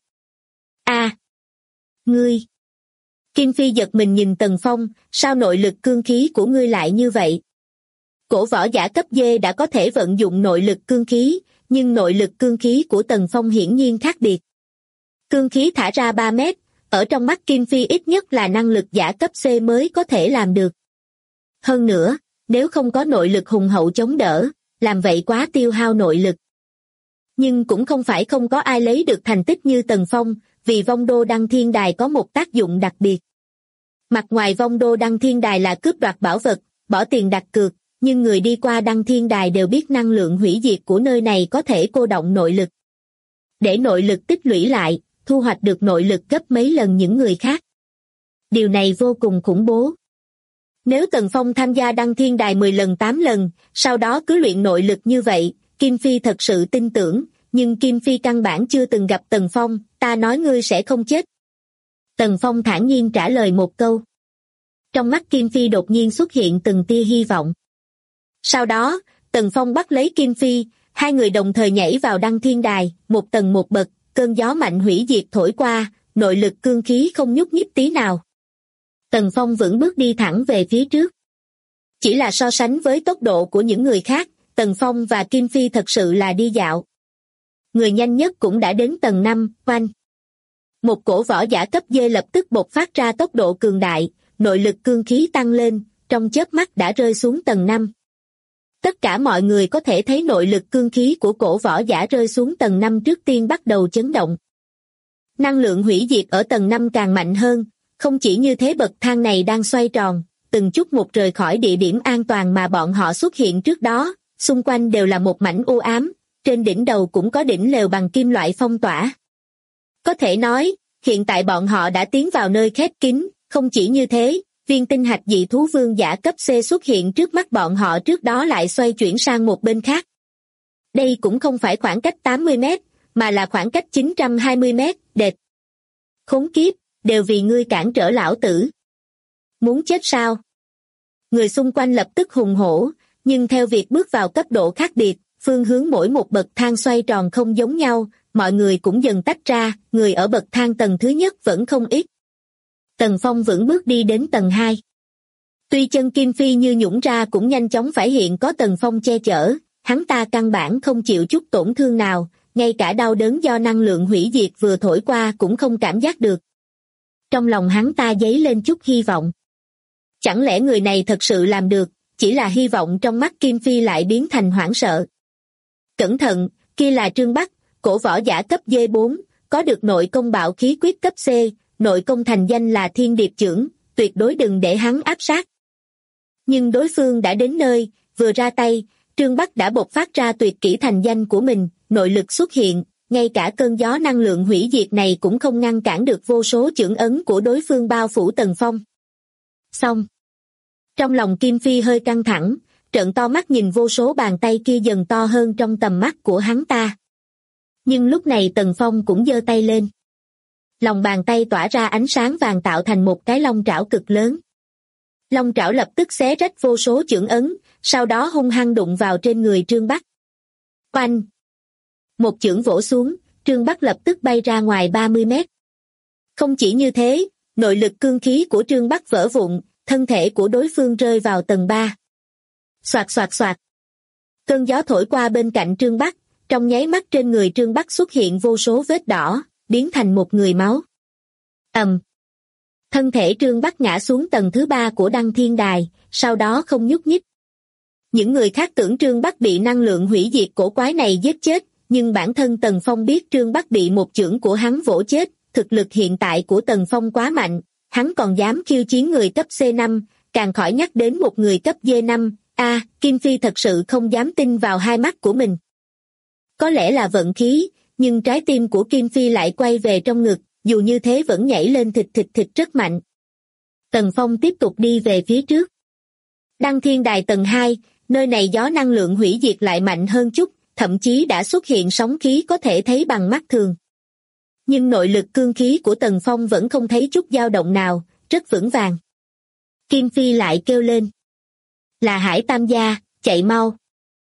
A! Ngươi! Kim Phi giật mình nhìn Tần Phong, sao nội lực cương khí của ngươi lại như vậy? Cổ võ giả cấp D đã có thể vận dụng nội lực cương khí, nhưng nội lực cương khí của Tần Phong hiển nhiên khác biệt. Cương khí thả ra 3 mét, ở trong mắt Kim Phi ít nhất là năng lực giả cấp C mới có thể làm được. Hơn nữa, nếu không có nội lực hùng hậu chống đỡ, làm vậy quá tiêu hao nội lực. Nhưng cũng không phải không có ai lấy được thành tích như Tần Phong, vì vong đô Đăng Thiên Đài có một tác dụng đặc biệt. Mặt ngoài vong đô Đăng Thiên Đài là cướp đoạt bảo vật, bỏ tiền đặt cược, nhưng người đi qua Đăng Thiên Đài đều biết năng lượng hủy diệt của nơi này có thể cô động nội lực. Để nội lực tích lũy lại, thu hoạch được nội lực gấp mấy lần những người khác. Điều này vô cùng khủng bố. Nếu Tần Phong tham gia Đăng Thiên Đài 10 lần 8 lần, sau đó cứ luyện nội lực như vậy, Kim Phi thật sự tin tưởng, nhưng Kim Phi căn bản chưa từng gặp Tần Phong, ta nói ngươi sẽ không chết. Tần Phong thản nhiên trả lời một câu. Trong mắt Kim Phi đột nhiên xuất hiện từng tia hy vọng. Sau đó, Tần Phong bắt lấy Kim Phi, hai người đồng thời nhảy vào Đăng Thiên Đài, một tầng một bậc, cơn gió mạnh hủy diệt thổi qua, nội lực cương khí không nhúc nhích tí nào. Tần Phong vững bước đi thẳng về phía trước. Chỉ là so sánh với tốc độ của những người khác, Tần Phong và Kim Phi thật sự là đi dạo. Người nhanh nhất cũng đã đến tầng 5, oanh. Một cổ võ giả cấp D lập tức bộc phát ra tốc độ cường đại, nội lực cương khí tăng lên, trong chớp mắt đã rơi xuống tầng 5. Tất cả mọi người có thể thấy nội lực cương khí của cổ võ giả rơi xuống tầng 5 trước tiên bắt đầu chấn động. Năng lượng hủy diệt ở tầng 5 càng mạnh hơn, không chỉ như thế bậc thang này đang xoay tròn, từng chút một rời khỏi địa điểm an toàn mà bọn họ xuất hiện trước đó, xung quanh đều là một mảnh u ám, trên đỉnh đầu cũng có đỉnh lều bằng kim loại phong tỏa. Có thể nói, hiện tại bọn họ đã tiến vào nơi khép kín, không chỉ như thế, viên tinh hạch dị thú vương giả cấp C xuất hiện trước mắt bọn họ trước đó lại xoay chuyển sang một bên khác. Đây cũng không phải khoảng cách 80 mét, mà là khoảng cách 920 mét, đệt. Khốn kiếp, đều vì ngươi cản trở lão tử. Muốn chết sao? Người xung quanh lập tức hùng hổ, nhưng theo việc bước vào cấp độ khác biệt, phương hướng mỗi một bậc thang xoay tròn không giống nhau, mọi người cũng dần tách ra, người ở bậc thang tầng thứ nhất vẫn không ít. Tần Phong vững bước đi đến tầng 2. Tuy chân Kim Phi như nhũng ra cũng nhanh chóng phải hiện có Tần Phong che chở, hắn ta căn bản không chịu chút tổn thương nào, ngay cả đau đớn do năng lượng hủy diệt vừa thổi qua cũng không cảm giác được. Trong lòng hắn ta dấy lên chút hy vọng. Chẳng lẽ người này thật sự làm được, chỉ là hy vọng trong mắt Kim Phi lại biến thành hoảng sợ. Cẩn thận, kia là Trương Bắc, cổ võ giả cấp D4, có được nội công bạo khí quyết cấp C, nội công thành danh là Thiên Điệp Chưởng, tuyệt đối đừng để hắn áp sát. Nhưng đối phương đã đến nơi, vừa ra tay, Trương Bắc đã bộc phát ra tuyệt kỹ thành danh của mình, nội lực xuất hiện, ngay cả cơn gió năng lượng hủy diệt này cũng không ngăn cản được vô số chưởng ấn của đối phương bao phủ Tần Phong. Xong. Trong lòng Kim Phi hơi căng thẳng, trợn to mắt nhìn vô số bàn tay kia dần to hơn trong tầm mắt của hắn ta. Nhưng lúc này Tần Phong cũng giơ tay lên. Lòng bàn tay tỏa ra ánh sáng vàng tạo thành một cái long trảo cực lớn. Long trảo lập tức xé rách vô số chưởng ấn, sau đó hung hăng đụng vào trên người Trương Bắc. Oanh! Một chưởng vỗ xuống, Trương Bắc lập tức bay ra ngoài 30 mét. Không chỉ như thế, nội lực cương khí của Trương Bắc vỡ vụn, thân thể của đối phương rơi vào tầng 3. Soạt soạt soạt. Cơn gió thổi qua bên cạnh Trương Bắc, trong nháy mắt trên người Trương Bắc xuất hiện vô số vết đỏ, biến thành một người máu. Ầm. Thân thể Trương Bắc ngã xuống tầng thứ 3 của Đăng Thiên Đài, sau đó không nhúc nhích. Những người khác tưởng Trương Bắc bị năng lượng hủy diệt cổ quái này giết chết, nhưng bản thân Tần Phong biết Trương Bắc bị một chưởng của hắn vỗ chết, thực lực hiện tại của Tần Phong quá mạnh, hắn còn dám khiêu chiến người cấp C5, càng khỏi nhắc đến một người cấp D5, Kim Phi thật sự không dám tin vào hai mắt của mình. Có lẽ là vận khí, nhưng trái tim của Kim Phi lại quay về trong ngực, dù như thế vẫn nhảy lên thịt thịt thịt rất mạnh. Tần Phong tiếp tục đi về phía trước. Đăng Thiên Đài tầng 2, nơi này gió năng lượng hủy diệt lại mạnh hơn chút, thậm chí đã xuất hiện sóng khí có thể thấy bằng mắt thường. Nhưng nội lực cương khí của Tần Phong vẫn không thấy chút dao động nào, rất vững vàng. Kim Phi lại kêu lên. Là Hải Tam gia, chạy mau.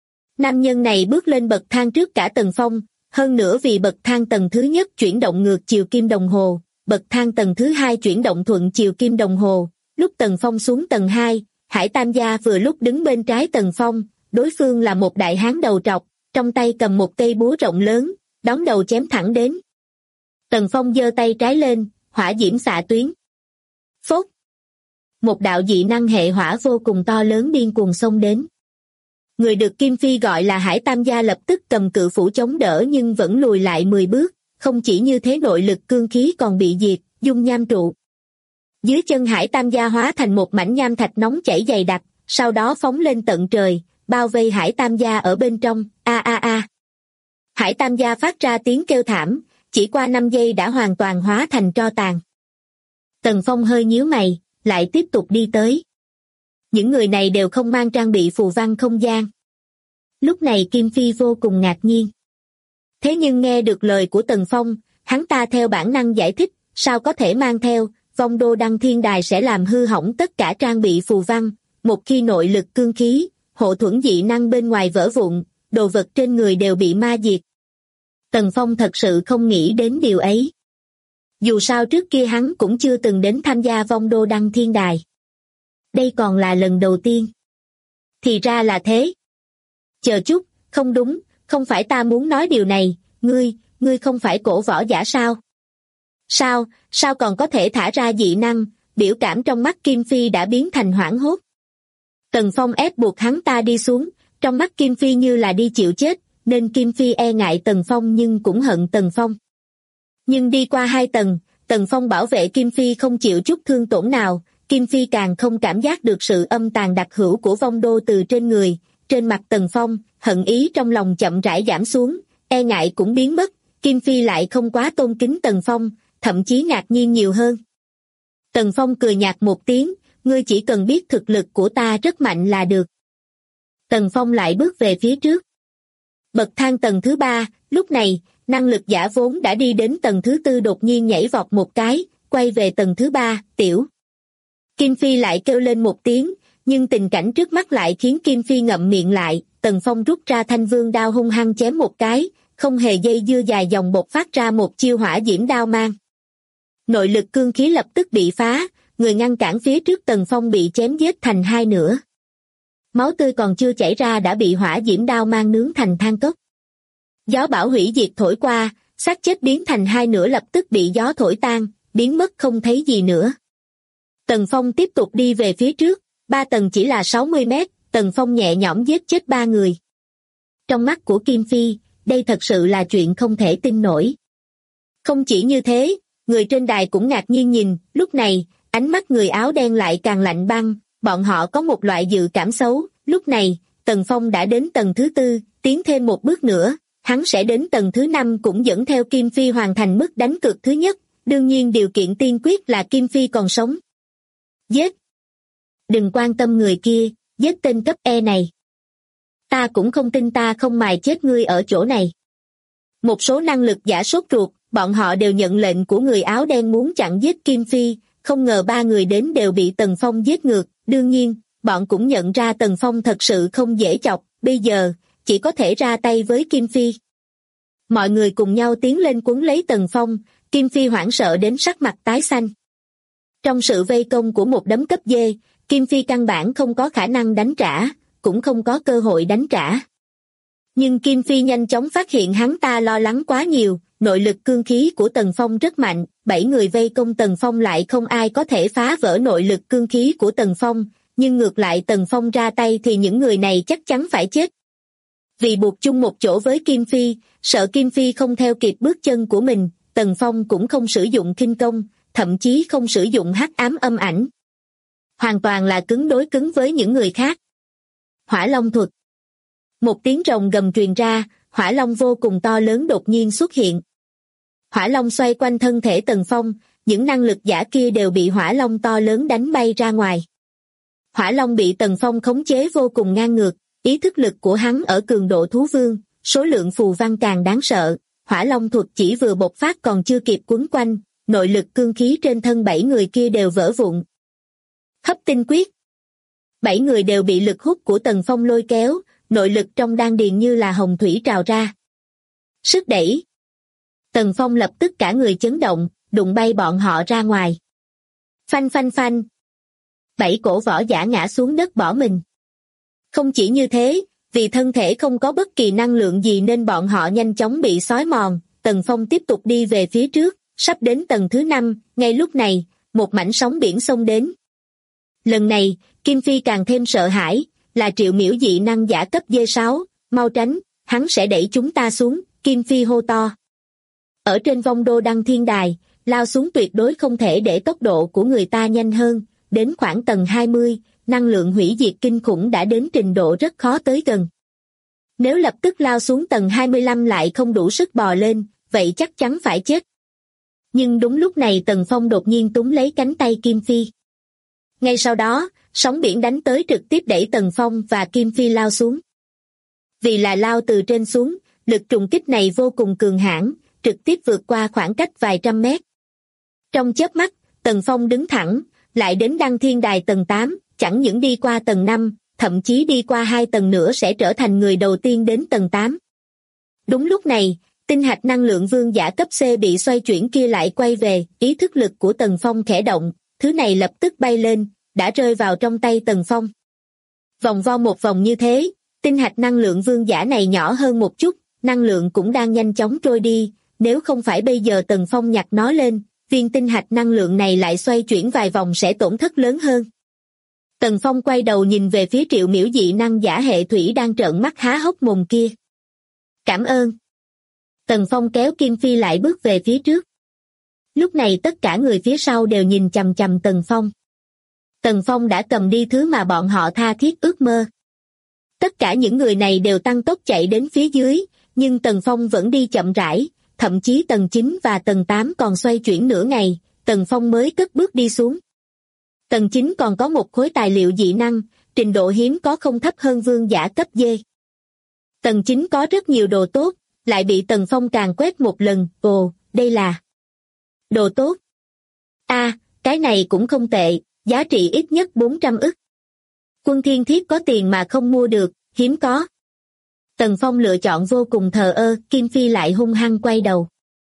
Nam nhân này bước lên bậc thang trước cả Tần Phong, hơn nữa vì bậc thang tầng thứ nhất chuyển động ngược chiều kim đồng hồ, bậc thang tầng thứ 2 chuyển động thuận chiều kim đồng hồ. Lúc Tần Phong xuống tầng 2, Hải Tam gia vừa lúc đứng bên trái Tần Phong, đối phương là một đại hán đầu trọc, trong tay cầm một cây búa rộng lớn, đón đầu chém thẳng đến. Tần Phong giơ tay trái lên, hỏa diễm xạ tuyến. Phốt! Một đạo dị năng hệ hỏa vô cùng to lớn điên cuồng xông đến. Người được Kim Phi gọi là Hải Tam gia lập tức cầm cự phủ chống đỡ nhưng vẫn lùi lại 10 bước, không chỉ như thế nội lực cương khí còn bị diệt, dung nham trụ. Dưới chân Hải Tam gia hóa thành một mảnh nham thạch nóng chảy dày đặc, sau đó phóng lên tận trời, bao vây Hải Tam gia ở bên trong, Hải Tam gia phát ra tiếng kêu thảm, chỉ qua 5 giây đã hoàn toàn hóa thành tro tàn. Tần Phong hơi nhíu mày, lại tiếp tục đi tới. Những người này đều không mang trang bị phù văn không gian. Lúc này Kim Phi vô cùng ngạc nhiên. Thế nhưng nghe được lời của Tần Phong, hắn ta theo bản năng giải thích, sao có thể mang theo, vong đô Đăng Thiên Đài sẽ làm hư hỏng tất cả trang bị phù văn, một khi nội lực cương khí, hộ thuẫn dị năng bên ngoài vỡ vụn, đồ vật trên người đều bị ma diệt. Tần Phong thật sự không nghĩ đến điều ấy. Dù sao trước kia hắn cũng chưa từng đến tham gia vong đô đăng thiên đài. Đây còn là lần đầu tiên. Thì ra là thế. Chờ chút, không đúng, không phải ta muốn nói điều này, ngươi không phải cổ võ giả sao? Sao còn có thể thả ra dị năng, biểu cảm trong mắt Kim Phi đã biến thành hoảng hốt. Tần Phong ép buộc hắn ta đi xuống, trong mắt Kim Phi như là đi chịu chết, nên Kim Phi e ngại Tần Phong nhưng cũng hận Tần Phong. Nhưng đi qua 2 tầng, Tần Phong bảo vệ Kim Phi không chịu chút thương tổn nào, Kim Phi càng không cảm giác được sự âm tàn đặc hữu của vong đô từ trên người, trên mặt Tần Phong, hận ý trong lòng chậm rãi giảm xuống, e ngại cũng biến mất, Kim Phi lại không quá tôn kính Tần Phong, thậm chí ngạc nhiên nhiều hơn. Tần Phong cười nhạt một tiếng, ngươi chỉ cần biết thực lực của ta rất mạnh là được. Tần Phong lại bước về phía trước. Bậc thang tầng thứ 3, lúc này, năng lực giả vốn đã đi đến tầng thứ 4 đột nhiên nhảy vọt một cái, quay về tầng thứ 3, tiểu. Kim Phi lại kêu lên một tiếng, nhưng tình cảnh trước mắt lại khiến Kim Phi ngậm miệng lại, Tần Phong rút ra thanh vương đao hung hăng chém một cái, không hề dây dưa dài dòng bộc phát ra một chiêu hỏa diễm đao mang. Nội lực cương khí lập tức bị phá, người ngăn cản phía trước Tần Phong bị chém giết thành 2 nửa. Máu tươi còn chưa chảy ra đã bị hỏa diễm đao mang nướng thành than cốc. Gió bão hủy diệt thổi qua, xác chết biến thành 2 nửa lập tức bị gió thổi tan, biến mất không thấy gì nữa. Tần Phong tiếp tục đi về phía trước, 3 tầng chỉ là 60 mét, Tần Phong nhẹ nhõm giết chết 3 người. Trong mắt của Kim Phi, đây thật sự là chuyện không thể tin nổi. Không chỉ như thế, người trên đài cũng ngạc nhiên nhìn, lúc này, ánh mắt người áo đen lại càng lạnh băng, bọn họ có một loại dự cảm xấu, lúc này, Tần Phong đã đến tầng thứ 4, tiến thêm một bước nữa, hắn sẽ đến tầng thứ 5 cũng dẫn theo Kim Phi hoàn thành mức đánh cược thứ nhất, đương nhiên điều kiện tiên quyết là Kim Phi còn sống. Giết! Đừng quan tâm người kia, giết tên cấp E này. Ta cũng không tin ta không mài chết ngươi ở chỗ này. Một số năng lực giả sốt ruột, bọn họ đều nhận lệnh của người áo đen muốn chặn giết Kim Phi, không ngờ 3 người đến đều bị Tần Phong giết ngược, đương nhiên, bọn cũng nhận ra Tần Phong thật sự không dễ chọc, bây giờ, chỉ có thể ra tay với Kim Phi. Mọi người cùng nhau tiến lên quấn lấy Tần Phong, Kim Phi hoảng sợ đến sắc mặt tái xanh. Trong sự vây công của một đám cấp dê, Kim Phi căn bản không có khả năng đánh trả, cũng không có cơ hội đánh trả. Nhưng Kim Phi nhanh chóng phát hiện hắn ta lo lắng quá nhiều, nội lực cương khí của Tần Phong rất mạnh, 7 người vây công Tần Phong lại không ai có thể phá vỡ nội lực cương khí của Tần Phong, nhưng ngược lại Tần Phong ra tay thì những người này chắc chắn phải chết. Vì buộc chung một chỗ với Kim Phi, sợ Kim Phi không theo kịp bước chân của mình, Tần Phong cũng không sử dụng khinh công, thậm chí không sử dụng hắc ám âm ảnh. Hoàn toàn là cứng đối cứng với những người khác. Hỏa Long thuật. Một tiếng rồng gầm truyền ra, Hỏa Long vô cùng to lớn đột nhiên xuất hiện. Hỏa Long xoay quanh thân thể Tần Phong, những năng lực giả kia đều bị Hỏa Long to lớn đánh bay ra ngoài. Hỏa Long bị Tần Phong khống chế vô cùng ngang ngược, ý thức lực của hắn ở cường độ thú vương, số lượng phù văn càng đáng sợ, Hỏa Long thuật chỉ vừa bộc phát còn chưa kịp quấn quanh, nội lực cương khí trên thân 7 người kia đều vỡ vụn. Hấp tinh quyết. 7 người đều bị lực hút của Tần Phong lôi kéo, nội lực trong đan điền như là hồng thủy trào ra. Sức đẩy. Tần Phong lập tức cả người chấn động, đụng bay bọn họ ra ngoài. Phanh phanh phanh. 7 cổ võ giả ngã xuống đất bỏ mình. Không chỉ như thế, vì thân thể không có bất kỳ năng lượng gì nên bọn họ nhanh chóng bị xói mòn, Tần Phong tiếp tục đi về phía trước, sắp đến tầng thứ 5, ngay lúc này, một mảnh sóng biển xông đến. Lần này, Kim Phi càng thêm sợ hãi, là Triệu Miểu dị năng giả cấp D6, mau tránh, hắn sẽ đẩy chúng ta xuống, Kim Phi hô to. Ở trên vong đô đăng thiên đài, lao xuống tuyệt đối không thể để tốc độ của người ta nhanh hơn, đến khoảng tầng 20, năng lượng hủy diệt kinh khủng đã đến trình độ rất khó tới gần. Nếu lập tức lao xuống tầng 25 lại không đủ sức bò lên, vậy chắc chắn phải chết. Nhưng đúng lúc này Tần Phong đột nhiên túm lấy cánh tay Kim Phi. Ngay sau đó, sóng biển đánh tới trực tiếp đẩy Tần Phong và Kim Phi lao xuống. Vì là lao từ trên xuống, lực trùng kích này vô cùng cường hãn, trực tiếp vượt qua khoảng cách vài trăm mét. Trong chớp mắt, Tần Phong đứng thẳng, lại đến đăng thiên đài tầng 8, chẳng những đi qua tầng 5, thậm chí đi qua 2 tầng nữa sẽ trở thành người đầu tiên đến tầng 8. Đúng lúc này, Tinh hạch năng lượng vương giả cấp C bị xoay chuyển kia lại quay về, ý thức lực của Tần Phong khẽ động, thứ này lập tức bay lên, đã rơi vào trong tay Tần Phong. Vòng vo một vòng như thế, tinh hạch năng lượng vương giả này nhỏ hơn một chút, năng lượng cũng đang nhanh chóng trôi đi, nếu không phải bây giờ Tần Phong nhặt nó lên, viên tinh hạch năng lượng này lại xoay chuyển vài vòng sẽ tổn thất lớn hơn. Tần Phong quay đầu nhìn về phía Triệu Miểu dị năng giả hệ thủy đang trợn mắt há hốc mồm kia. Cảm ơn. Tần Phong kéo Kim Phi lại bước về phía trước. Lúc này tất cả người phía sau đều nhìn chằm chằm Tần Phong. Tần Phong đã cầm đi thứ mà bọn họ tha thiết ước mơ. Tất cả những người này đều tăng tốc chạy đến phía dưới, nhưng Tần Phong vẫn đi chậm rãi, thậm chí tầng 9 và tầng 8 còn xoay chuyển nửa ngày, Tần Phong mới cất bước đi xuống. Tầng 9 còn có một khối tài liệu dị năng, trình độ hiếm có không thấp hơn vương giả cấp D. Tầng 9 có rất nhiều đồ tốt, lại bị Tần Phong càn quét một lần, ồ, đây là đồ tốt. Cái này cũng không tệ, giá trị ít nhất 400 ức. Quân thiên thiết có tiền mà không mua được, hiếm có. Tần Phong lựa chọn vô cùng thờ ơ, Kim Phi lại hung hăng quay đầu.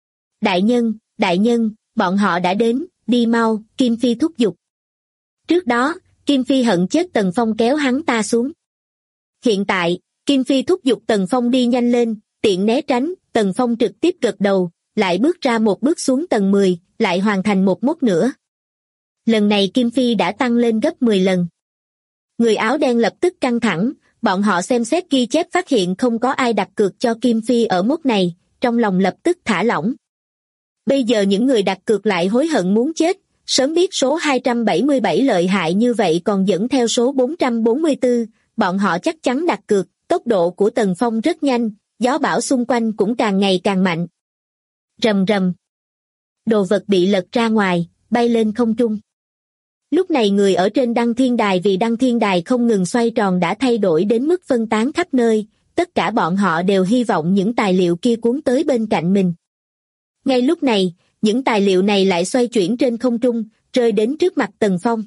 Đại nhân, bọn họ đã đến, đi mau, Kim Phi thúc giục. Trước đó, Kim Phi hận chết Tần Phong kéo hắn ta xuống. Hiện tại, Kim Phi thúc giục Tần Phong đi nhanh lên, tiện né tránh, Tần Phong trực tiếp gật đầu, lại bước ra một bước xuống tầng 10, lại hoàn thành một mốc nữa. Lần này Kim Phi đã tăng lên gấp 10 lần. Người áo đen lập tức căng thẳng, bọn họ xem xét ghi chép phát hiện không có ai đặt cược cho Kim Phi ở mốc này, trong lòng lập tức thả lỏng. Bây giờ những người đặt cược lại hối hận muốn chết, sớm biết số 277 lợi hại như vậy còn dẫn theo số 444, bọn họ chắc chắn đặt cược, tốc độ của Tần Phong rất nhanh, gió bão xung quanh cũng càng ngày càng mạnh. Rầm rầm. Đồ vật bị lật ra ngoài, bay lên không trung. Lúc này người ở trên Đăng Thiên Đài vì Đăng Thiên Đài không ngừng xoay tròn đã thay đổi đến mức phân tán khắp nơi, tất cả bọn họ đều hy vọng những tài liệu kia cuốn tới bên cạnh mình. Ngay lúc này, những tài liệu này lại xoay chuyển trên không trung, rơi đến trước mặt Tần Phong.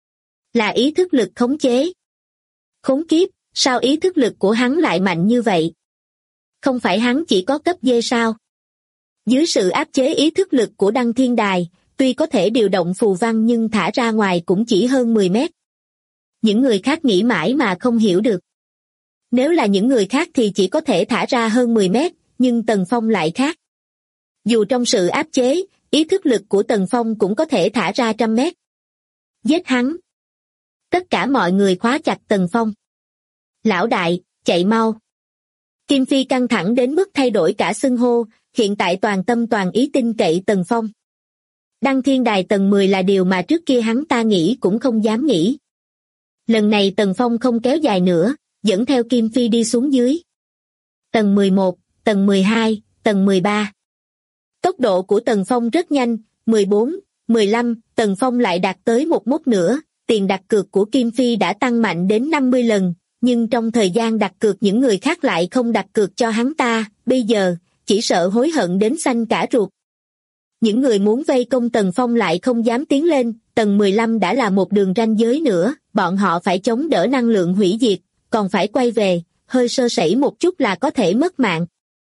Là ý thức lực khống chế. Khốn kiếp, sao ý thức lực của hắn lại mạnh như vậy? Không phải hắn chỉ có cấp D sao? Dưới sự áp chế ý thức lực của Đăng Thiên Đài, tuy có thể điều động phù văn nhưng thả ra ngoài cũng chỉ hơn 10 mét. Những người khác nghĩ mãi mà không hiểu được. Nếu là những người khác thì chỉ có thể thả ra hơn 10 mét, nhưng Tần Phong lại khác. Dù trong sự áp chế, ý thức lực của Tần Phong cũng có thể thả ra 100 mét. Giết hắn. Tất cả mọi người khóa chặt Tần Phong. Lão đại, chạy mau. Kim Phi căng thẳng đến mức thay đổi cả xưng hô, hiện tại toàn tâm toàn ý tin cậy Tần Phong. Đăng Thiên Đài tầng 10 là điều mà trước kia hắn ta nghĩ cũng không dám nghĩ. Lần này Tần Phong không kéo dài nữa, dẫn theo Kim Phi đi xuống dưới. Tầng 11, tầng 12, tầng 13. Tốc độ của Tần Phong rất nhanh, 14, 15, Tần Phong lại đạt tới một mốc nữa, tiền đặt cược của Kim Phi đã tăng mạnh đến 50 lần, nhưng trong thời gian đặt cược những người khác lại không đặt cược cho hắn ta, bây giờ, chỉ sợ hối hận đến xanh cả ruột. Những người muốn vây công Tần Phong lại không dám tiến lên, tầng 15 đã là một đường ranh giới nữa, bọn họ phải chống đỡ năng lượng hủy diệt, còn phải quay về, hơi sơ sẩy một chút là có thể mất mạng.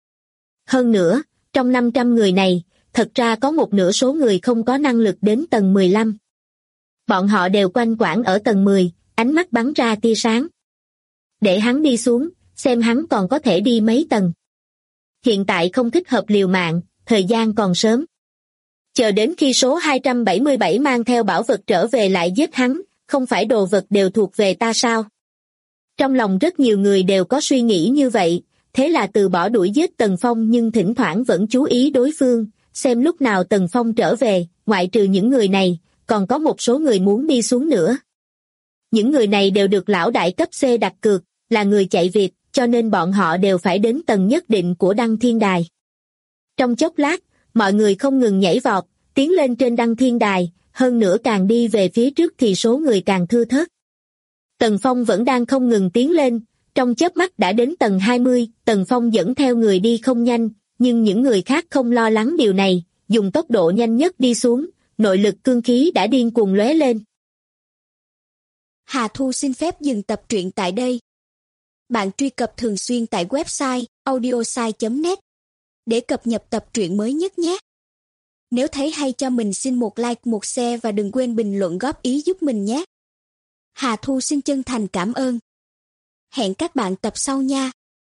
Hơn nữa, trong 500 người này, thật ra có một nửa số người không có năng lực đến tầng 15. Bọn họ đều quanh quẩn ở tầng 10, ánh mắt bắn ra tia sáng. Để hắn đi xuống, xem hắn còn có thể đi mấy tầng. Hiện tại không thích hợp liều mạng, thời gian còn sớm. Chờ đến khi số 277 mang theo bảo vật trở về lại giết hắn, không phải đồ vật đều thuộc về ta sao? Trong lòng rất nhiều người đều có suy nghĩ như vậy, thế là từ bỏ đuổi giết Tần Phong nhưng thỉnh thoảng vẫn chú ý đối phương, xem lúc nào Tần Phong trở về, ngoại trừ những người này, còn có một số người muốn đi xuống nữa. Những người này đều được lão đại cấp C đặt cược, là người chạy việc, cho nên bọn họ đều phải đến tầng nhất định của Đăng Thiên Đài. Trong chốc lát, mọi người không ngừng nhảy vọt, tiến lên trên Đăng Thiên Đài, hơn nữa càng đi về phía trước thì số người càng thưa thớt. Tần Phong vẫn đang không ngừng tiến lên, trong chớp mắt đã đến tầng 20, Tần Phong dẫn theo người đi không nhanh, nhưng những người khác không lo lắng điều này, dùng tốc độ nhanh nhất đi xuống, nội lực cương khí đã điên cuồng lóe lên. Hà Thu xin phép dừng tập truyện tại đây. Bạn truy cập thường xuyên tại website audiosai.net để cập nhật tập truyện mới nhất nhé. Nếu thấy hay cho mình xin một like, một share và đừng quên bình luận góp ý giúp mình nhé. Hà Thu xin chân thành cảm ơn. Hẹn các bạn tập sau nha.